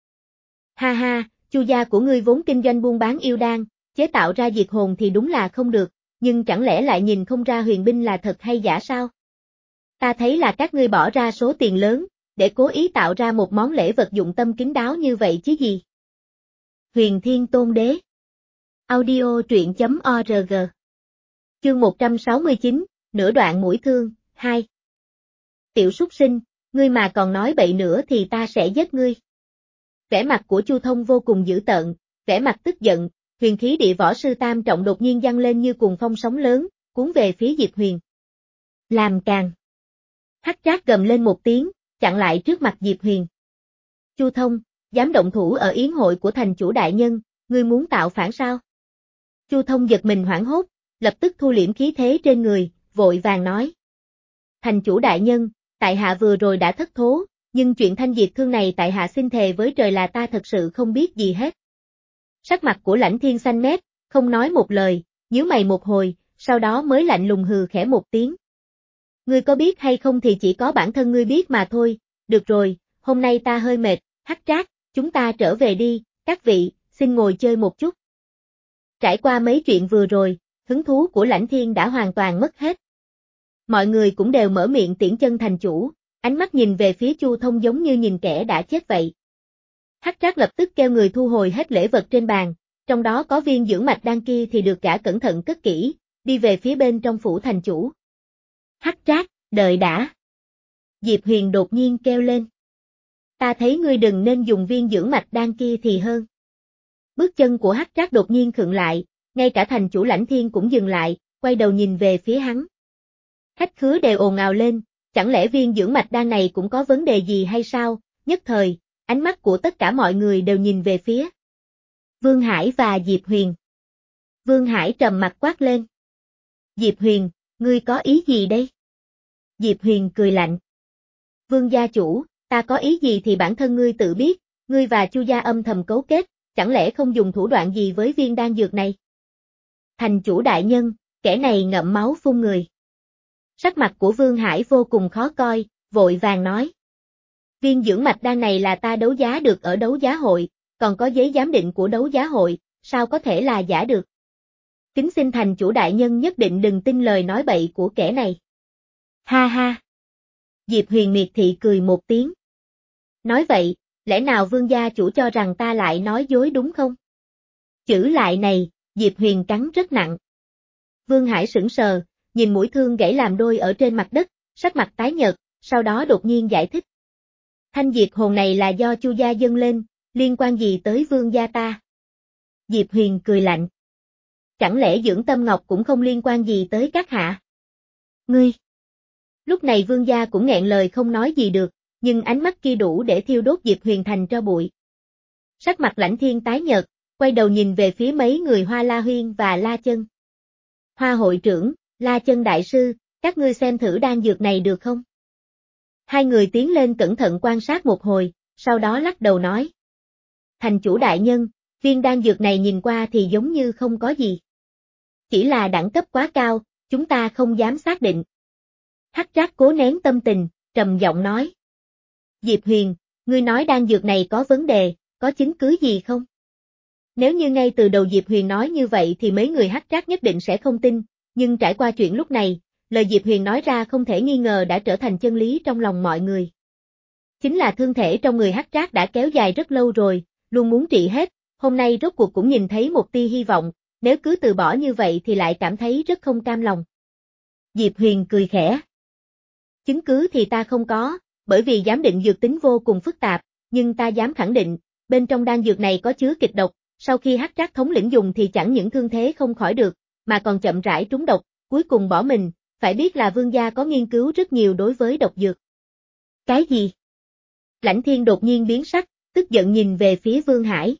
Speaker 1: Ha ha, Chu gia của ngươi vốn kinh doanh buôn bán yêu đan, chế tạo ra diệt hồn thì đúng là không được, nhưng chẳng lẽ lại nhìn không ra huyền binh là thật hay giả sao? Ta thấy là các ngươi bỏ ra số tiền lớn, để cố ý tạo ra một món lễ vật dụng tâm kín đáo như vậy chứ gì? Huyền Thiên Tôn Đế. Audio truyện chấm org. Chương một trăm sáu mươi chín, nửa đoạn mũi thương, hai. Tiểu súc sinh, ngươi mà còn nói bậy nữa thì ta sẽ giết ngươi. Vẻ mặt của Chu Thông vô cùng dữ tợn, vẻ mặt tức giận, huyền khí địa võ sư tam trọng đột nhiên dâng lên như cuồng phong sóng lớn, cuốn về phía Diệp Huyền. Làm càng. Hắc Trác gầm lên một tiếng, chặn lại trước mặt Diệp Huyền. Chu Thông, dám động thủ ở yến hội của thành chủ đại nhân, ngươi muốn tạo phản sao? Chu Thông giật mình hoảng hốt, lập tức thu liễm khí thế trên người, vội vàng nói. Thành chủ đại nhân, tại hạ vừa rồi đã thất thố, nhưng chuyện thanh diệt thương này tại hạ xin thề với trời là ta thật sự không biết gì hết. Sắc mặt của Lãnh Thiên xanh mét, không nói một lời, nhíu mày một hồi, sau đó mới lạnh lùng hừ khẽ một tiếng. Ngươi có biết hay không thì chỉ có bản thân ngươi biết mà thôi, được rồi, hôm nay ta hơi mệt, Hắc Trác, chúng ta trở về đi, các vị, xin ngồi chơi một chút. Trải qua mấy chuyện vừa rồi, hứng thú của Lãnh Thiên đã hoàn toàn mất hết. Mọi người cũng đều mở miệng tiễn chân thành chủ, ánh mắt nhìn về phía Chu Thông giống như nhìn kẻ đã chết vậy. Hắc Trác lập tức kêu người thu hồi hết lễ vật trên bàn, trong đó có viên dưỡng mạch đan kia thì được gã cẩn thận cất kỹ, đi về phía bên trong phủ thành chủ. Hắc Trác, đợi đã. Diệp Huyền đột nhiên kêu lên. Ta thấy ngươi đừng nên dùng viên dưỡng mạch đan kia thì hơn. Bước chân của Hắc Trác đột nhiên khựng lại, ngay cả thành chủ Lãnh Thiên cũng dừng lại, quay đầu nhìn về phía hắn. Khách khứa đều ồn ào lên, chẳng lẽ viên dưỡng mạch đan này cũng có vấn đề gì hay sao? Nhất thời, ánh mắt của tất cả mọi người đều nhìn về phía Vương Hải và Diệp Huyền. Vương Hải trầm mặt quát lên. Diệp Huyền, ngươi có ý gì đây? Diệp Huyền cười lạnh. Vương gia chủ, ta có ý gì thì bản thân ngươi tự biết, ngươi và Chu gia âm thầm cấu kết, chẳng lẽ không dùng thủ đoạn gì với viên đan dược này? Thành chủ đại nhân, kẻ này ngậm máu phun người. Sắc mặt của Vương Hải vô cùng khó coi, vội vàng nói. Viên dưỡng mạch đan này là ta đấu giá được ở đấu giá hội, còn có giấy giám định của đấu giá hội, sao có thể là giả được? Kính xin thành chủ đại nhân nhất định đừng tin lời nói bậy của kẻ này. Ha ha. Diệp Huyền miệt thị cười một tiếng. Nói vậy, lẽ nào Vương gia chủ cho rằng ta lại nói dối đúng không? Chữ lại này, Diệp Huyền cắn rất nặng. Vương Hải sững sờ, nhìn mũi thương gãy làm đôi ở trên mặt đất, sắc mặt tái nhợt, sau đó đột nhiên giải thích. Thanh diệt hồn này là do Chu gia dâng lên, liên quan gì tới Vương gia ta? Diệp Huyền cười lạnh. Chẳng lẽ Dưỡng Tâm Ngọc cũng không liên quan gì tới các hạ? Ngươi! Lúc này Vương gia cũng nghẹn lời không nói gì được, nhưng ánh mắt kia đủ để thiêu đốt Diệp Huyền thành tro bụi. Sắc mặt Lãnh Thiên tái nhợt, quay đầu nhìn về phía mấy người Hoa La Huyên và La Chân. Hoa hội trưởng, La Chân đại sư, các ngươi xem thử đan dược này được không? Hai người tiến lên cẩn thận quan sát một hồi, sau đó lắc đầu nói. Thành chủ đại nhân, viên đan dược này nhìn qua thì giống như không có gì. Chỉ là đẳng cấp quá cao, chúng ta không dám xác định. Hắc Trác cố nén tâm tình, trầm giọng nói. Diệp Huyền, ngươi nói đan dược này có vấn đề, có chứng cứ gì không? Nếu như ngay từ đầu Diệp Huyền nói như vậy thì mấy người Hắc Trác nhất định sẽ không tin, nhưng trải qua chuyện lúc này, lời Diệp Huyền nói ra không thể nghi ngờ đã trở thành chân lý trong lòng mọi người. Chính là thương thể trong người Hắc Trác đã kéo dài rất lâu rồi, luôn muốn trị hết, hôm nay rốt cuộc cũng nhìn thấy một tia hy vọng, nếu cứ từ bỏ như vậy thì lại cảm thấy rất không cam lòng. Diệp Huyền cười khẽ. Chứng cứ thì ta không có, bởi vì giám định dược tính vô cùng phức tạp, nhưng ta dám khẳng định, bên trong đan dược này có chứa kịch độc, sau khi Hắc Trác thống lĩnh dùng thì chẳng những thương thế không khỏi được, mà còn chậm rãi trúng độc, cuối cùng bỏ mình, phải biết là Vương gia có nghiên cứu rất nhiều đối với độc dược. Cái gì? Lãnh Thiên đột nhiên biến sắc, tức giận nhìn về phía Vương Hải.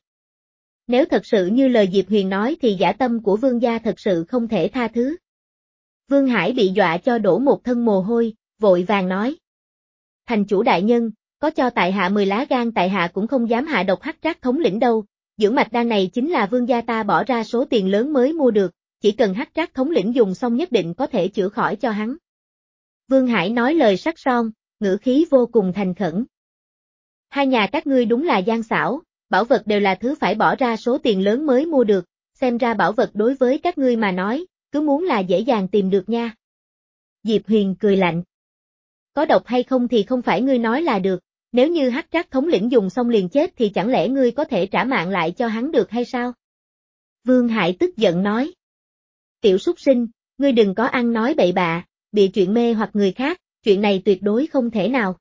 Speaker 1: Nếu thật sự như lời Diệp Huyền nói thì dã tâm của Vương gia thật sự không thể tha thứ. Vương Hải bị dọa cho đổ một thân mồ hôi, vội vàng nói. Thành chủ đại nhân, có cho tại hạ mười lá gan tại hạ cũng không dám hạ độc Hắc Trác thống lĩnh đâu, dưỡng mạch đan này chính là Vương gia ta bỏ ra số tiền lớn mới mua được, chỉ cần Hắc Trác thống lĩnh dùng xong nhất định có thể chữa khỏi cho hắn. Vương Hải nói lời sắc son, ngữ khí vô cùng thành khẩn. Hai nhà các ngươi đúng là gian xảo, bảo vật đều là thứ phải bỏ ra số tiền lớn mới mua được, xem ra bảo vật đối với các ngươi mà nói, cứ muốn là dễ dàng tìm được nha. Diệp Huyền cười lạnh. Có độc hay không thì không phải ngươi nói là được, nếu như Hắc Trác thống lĩnh dùng xong liền chết thì chẳng lẽ ngươi có thể trả mạng lại cho hắn được hay sao? Vương Hải tức giận nói. Tiểu súc sinh, ngươi đừng có ăn nói bậy bạ, bị chuyện mê hoặc người khác, chuyện này tuyệt đối không thể nào.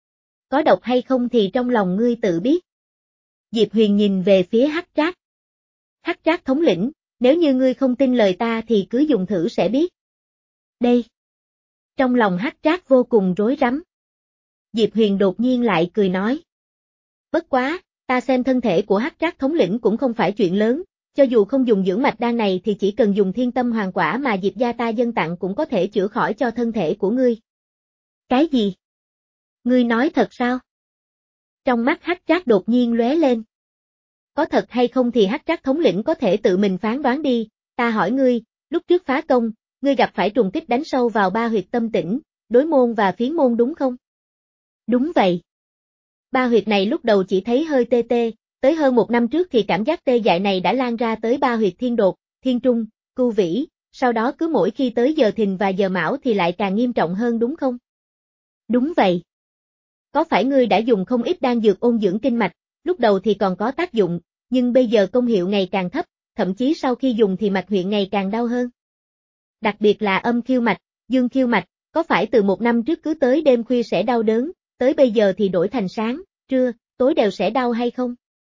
Speaker 1: Có độc hay không thì trong lòng ngươi tự biết. Diệp Huyền nhìn về phía Hắc Trác. Hắc Trác thống lĩnh, nếu như ngươi không tin lời ta thì cứ dùng thử sẽ biết. Đây. Trong lòng Hắc Trác vô cùng rối rắm. Diệp Huyền đột nhiên lại cười nói. Bất quá, ta xem thân thể của Hắc Trác thống lĩnh cũng không phải chuyện lớn, cho dù không dùng dưỡng mạch đan này thì chỉ cần dùng thiên tâm hoàng quả mà Diệp gia ta dâng tặng cũng có thể chữa khỏi cho thân thể của ngươi. Cái gì? Ngươi nói thật sao? Trong mắt Hắc Trác đột nhiên lóe lên. Có thật hay không thì Hắc Trác thống lĩnh có thể tự mình phán đoán đi, ta hỏi ngươi, lúc trước phá công, ngươi gặp phải trùng kích đánh sâu vào ba huyệt tâm tĩnh, đối môn và phiến môn đúng không? Đúng vậy. Ba huyệt này lúc đầu chỉ thấy hơi tê tê, tới hơn một năm trước thì cảm giác tê dại này đã lan ra tới ba huyệt thiên đột, thiên trung, cưu vĩ, sau đó cứ mỗi khi tới giờ thìn và giờ mão thì lại càng nghiêm trọng hơn đúng không? Đúng vậy. Có phải ngươi đã dùng không ít đan dược ôn dưỡng kinh mạch, lúc đầu thì còn có tác dụng, nhưng bây giờ công hiệu ngày càng thấp, thậm chí sau khi dùng thì mạch huyệt ngày càng đau hơn. Đặc biệt là âm khiêu mạch, dương khiêu mạch, có phải từ một năm trước cứ tới đêm khuya sẽ đau đớn, tới bây giờ thì đổi thành sáng, trưa, tối đều sẽ đau hay không?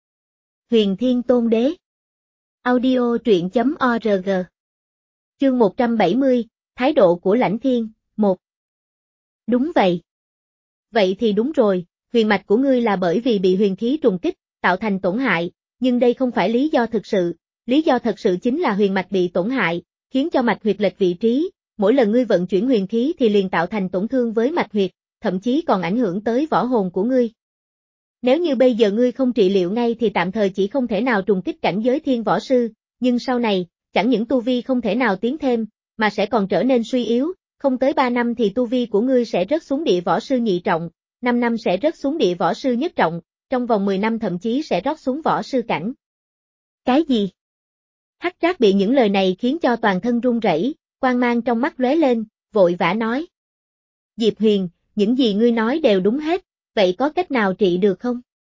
Speaker 1: Huyền Thiên Tôn Đế. Audio truyện chấm org. Chương một trăm bảy mươi, Thái độ của Lãnh Thiên, một. Đúng vậy. Vậy thì đúng rồi, huyền mạch của ngươi là bởi vì bị huyền khí trùng kích, tạo thành tổn hại, nhưng đây không phải lý do thực sự, lý do thật sự chính là huyền mạch bị tổn hại, khiến cho mạch huyệt lệch vị trí, mỗi lần ngươi vận chuyển huyền khí thì liền tạo thành tổn thương với mạch huyệt, thậm chí còn ảnh hưởng tới võ hồn của ngươi. Nếu như bây giờ ngươi không trị liệu ngay thì tạm thời chỉ không thể nào trùng kích cảnh giới thiên võ sư, nhưng sau này, chẳng những tu vi không thể nào tiến thêm, mà sẽ còn trở nên suy yếu, không tới ba năm thì tu vi của ngươi sẽ rớt xuống địa võ sư nhị trọng, năm năm sẽ rớt xuống địa võ sư nhất trọng, trong vòng mười năm thậm chí sẽ rót xuống võ sư cảnh. Cái gì? Hắc Trác bị những lời này khiến cho toàn thân run rẩy, quang mang trong mắt lóe lên, vội vã nói. Diệp Huyền, những gì ngươi nói đều đúng hết, vậy có cách nào trị được không?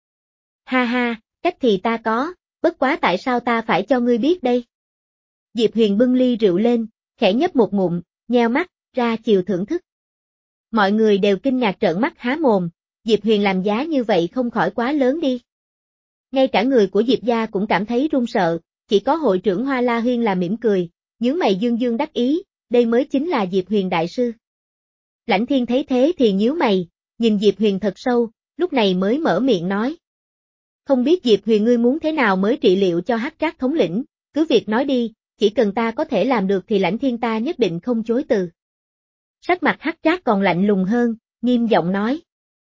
Speaker 1: Ha ha, cách thì ta có, bất quá tại sao ta phải cho ngươi biết đây? Diệp Huyền bưng ly rượu lên, khẽ nhấp một ngụm, nheo mắt, ra chiều thưởng thức. Mọi người đều kinh ngạc trợn mắt há mồm, Diệp Huyền làm giá như vậy không khỏi quá lớn đi. Ngay cả người của Diệp gia cũng cảm thấy run sợ, chỉ có hội trưởng Hoa La Huyên là mỉm cười, nhướng mày dương dương đắc ý, đây mới chính là Diệp Huyền đại sư. Lãnh Thiên thấy thế thì nhíu mày, nhìn Diệp Huyền thật sâu, lúc này mới mở miệng nói. Không biết Diệp Huyền ngươi muốn thế nào mới trị liệu cho Hắc Trác thống lĩnh, cứ việc nói đi, chỉ cần ta có thể làm được thì Lãnh Thiên ta nhất định không chối từ. Sắc mặt Hắc Trác còn lạnh lùng hơn, nghiêm giọng nói.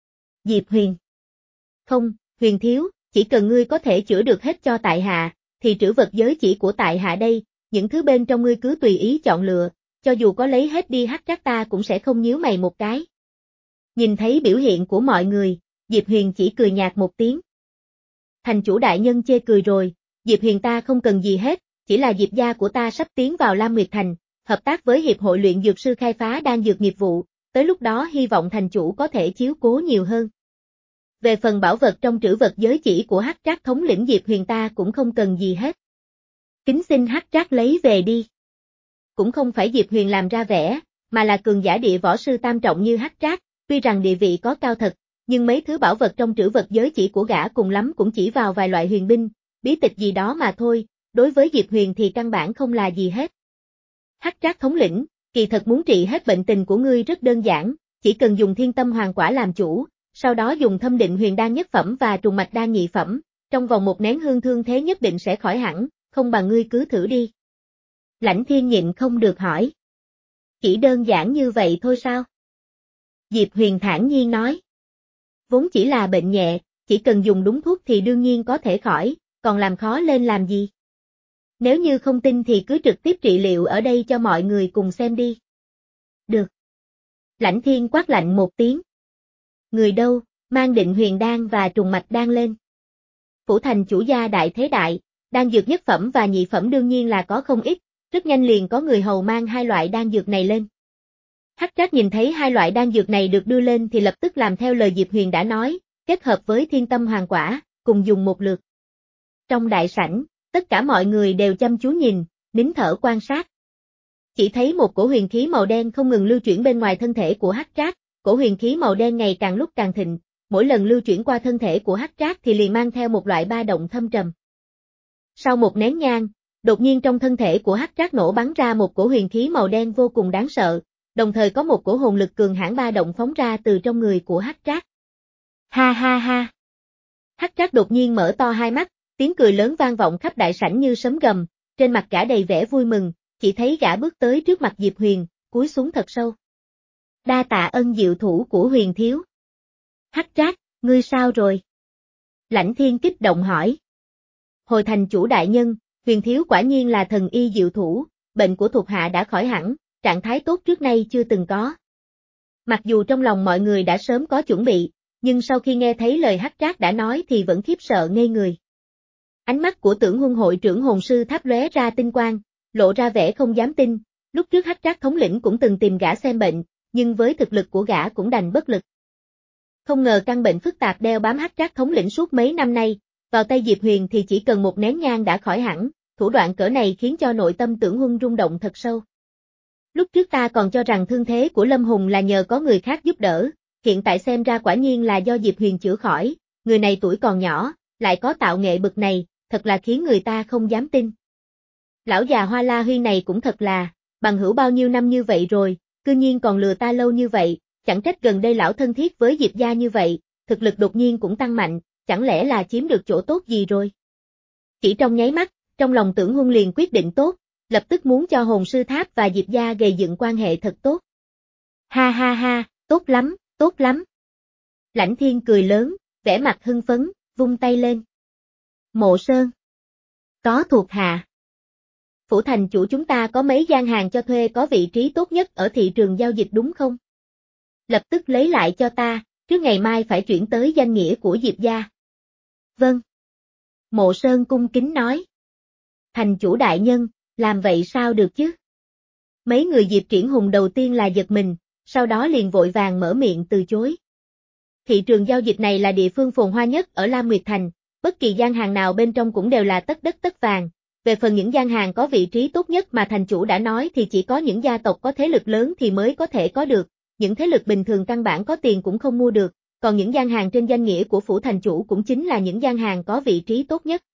Speaker 1: Diệp Huyền. Không, Huyền thiếu, chỉ cần ngươi có thể chữa được hết cho tại hạ, thì trữ vật giới chỉ của tại hạ đây, những thứ bên trong ngươi cứ tùy ý chọn lựa, cho dù có lấy hết đi Hắc Trác ta cũng sẽ không nhíu mày một cái. Nhìn thấy biểu hiện của mọi người, Diệp Huyền chỉ cười nhạt một tiếng. Thành chủ đại nhân chê cười rồi, Diệp Huyền ta không cần gì hết, chỉ là Diệp gia của ta sắp tiến vào Lam Nguyệt Thành, hợp tác với Hiệp hội luyện dược sư khai phá đan dược nghiệp vụ, tới lúc đó hy vọng thành chủ có thể chiếu cố nhiều hơn. Về phần bảo vật trong trữ vật giới chỉ của Hắc Trác thống lĩnh Diệp Huyền ta cũng không cần gì hết. Kính xin Hắc Trác lấy về đi. Cũng không phải Diệp Huyền làm ra vẻ, mà là cường giả địa võ sư tam trọng như Hắc Trác, tuy rằng địa vị có cao thật, nhưng mấy thứ bảo vật trong trữ vật giới chỉ của gã cùng lắm cũng chỉ vào vài loại huyền binh, bí tịch gì đó mà thôi, đối với Diệp Huyền thì căn bản không là gì hết. Hắc Trác thống lĩnh, kỳ thật muốn trị hết bệnh tình của ngươi rất đơn giản, chỉ cần dùng thiên tâm hoàng quả làm chủ, sau đó dùng thâm định huyền đan nhất phẩm và trùng mạch đan nhị phẩm, trong vòng một nén hương thương thế nhất định sẽ khỏi hẳn, không bằng ngươi cứ thử đi. Lãnh Thiên nhịn không được hỏi. Chỉ đơn giản như vậy thôi sao? Diệp Huyền thản nhiên nói. Vốn chỉ là bệnh nhẹ, chỉ cần dùng đúng thuốc thì đương nhiên có thể khỏi, còn làm khó lên làm gì? Nếu như không tin thì cứ trực tiếp trị liệu ở đây cho mọi người cùng xem đi. Được. Lãnh Thiên quát lạnh một tiếng. Người đâu, mang định huyền đan và trùng mạch đan lên. Phủ thành chủ gia đại thế đại, đan dược nhất phẩm và nhị phẩm đương nhiên là có không ít, rất nhanh liền có người hầu mang hai loại đan dược này lên. Hắc Trác nhìn thấy hai loại đan dược này được đưa lên thì lập tức làm theo lời Diệp Huyền đã nói, kết hợp với thiên tâm hoàng quả, cùng dùng một lượt. Trong đại sảnh, tất cả mọi người đều chăm chú nhìn, nín thở quan sát. Chỉ thấy một cổ huyền khí màu đen không ngừng lưu chuyển bên ngoài thân thể của Hắc Trác, cổ huyền khí màu đen ngày càng lúc càng thịnh, mỗi lần lưu chuyển qua thân thể của Hắc Trác thì liền mang theo một loại ba động thâm trầm. Sau một nén nhang, đột nhiên trong thân thể của Hắc Trác nổ bắn ra một cổ huyền khí màu đen vô cùng đáng sợ, đồng thời có một cổ hồn lực cường hãn ba động phóng ra từ trong người của Hắc Trác. Ha ha ha. Hắc Trác đột nhiên mở to hai mắt, tiếng cười lớn vang vọng khắp đại sảnh như sấm gầm, trên mặt gã đầy vẻ vui mừng, chỉ thấy gã bước tới trước mặt Diệp Huyền, cúi xuống thật sâu. Đa tạ ân diệu thủ của Huyền thiếu. Hắc Trác, ngươi sao rồi? Lãnh Thiên kích động hỏi. Hồi thành chủ đại nhân, Huyền thiếu quả nhiên là thần y diệu thủ, bệnh của thuộc hạ đã khỏi hẳn, trạng thái tốt trước nay chưa từng có. Mặc dù trong lòng mọi người đã sớm có chuẩn bị, nhưng sau khi nghe thấy lời Hắc Trác đã nói thì vẫn khiếp sợ ngây người. Ánh mắt của Tưởng Huân hội trưởng hồn sư tháp lóe ra tinh quang, lộ ra vẻ không dám tin, lúc trước Hắc Trác thống lĩnh cũng từng tìm gã xem bệnh, nhưng với thực lực của gã cũng đành bất lực. Không ngờ căn bệnh phức tạp đeo bám Hắc Trác thống lĩnh suốt mấy năm nay, vào tay Diệp Huyền thì chỉ cần một nén nhang đã khỏi hẳn, thủ đoạn cỡ này khiến cho nội tâm Tưởng Huân rung động thật sâu. Lúc trước ta còn cho rằng thương thế của Lâm Hùng là nhờ có người khác giúp đỡ, hiện tại xem ra quả nhiên là do Diệp Huyền chữa khỏi, người này tuổi còn nhỏ, lại có tạo nghệ bực này, thật là khiến người ta không dám tin. Lão già Hoa La Huy này cũng thật là, bằng hữu bao nhiêu năm như vậy rồi, cư nhiên còn lừa ta lâu như vậy, chẳng trách gần đây lão thân thiết với Diệp gia như vậy, thực lực đột nhiên cũng tăng mạnh, chẳng lẽ là chiếm được chỗ tốt gì rồi. Chỉ trong nháy mắt, trong lòng Tưởng Huân liền quyết định tốt, lập tức muốn cho hồn sư tháp và Diệp gia gây dựng quan hệ thật tốt. Ha ha ha, tốt lắm, tốt lắm. Lãnh Thiên cười lớn, vẻ mặt hưng phấn, vung tay lên. Mộ Sơn. Có thuộc hạ. Phủ thành chủ chúng ta có mấy gian hàng cho thuê có vị trí tốt nhất ở thị trường giao dịch đúng không? Lập tức lấy lại cho ta, trước ngày mai phải chuyển tới danh nghĩa của Diệp gia. Vâng. Mộ Sơn cung kính nói. Thành chủ đại nhân, làm vậy sao được chứ? Mấy người Diệp Triển Hùng đầu tiên là giật mình, sau đó liền vội vàng mở miệng từ chối. Thị trường giao dịch này là địa phương phồn hoa nhất ở Lam Nguyệt Thành, bất kỳ gian hàng nào bên trong cũng đều là tất đất tất vàng. Về phần những gian hàng có vị trí tốt nhất mà thành chủ đã nói thì chỉ có những gia tộc có thế lực lớn thì mới có thể có được, những thế lực bình thường căn bản có tiền cũng không mua được, còn những gian hàng trên danh nghĩa của phủ thành chủ cũng chính là những gian hàng có vị trí tốt nhất.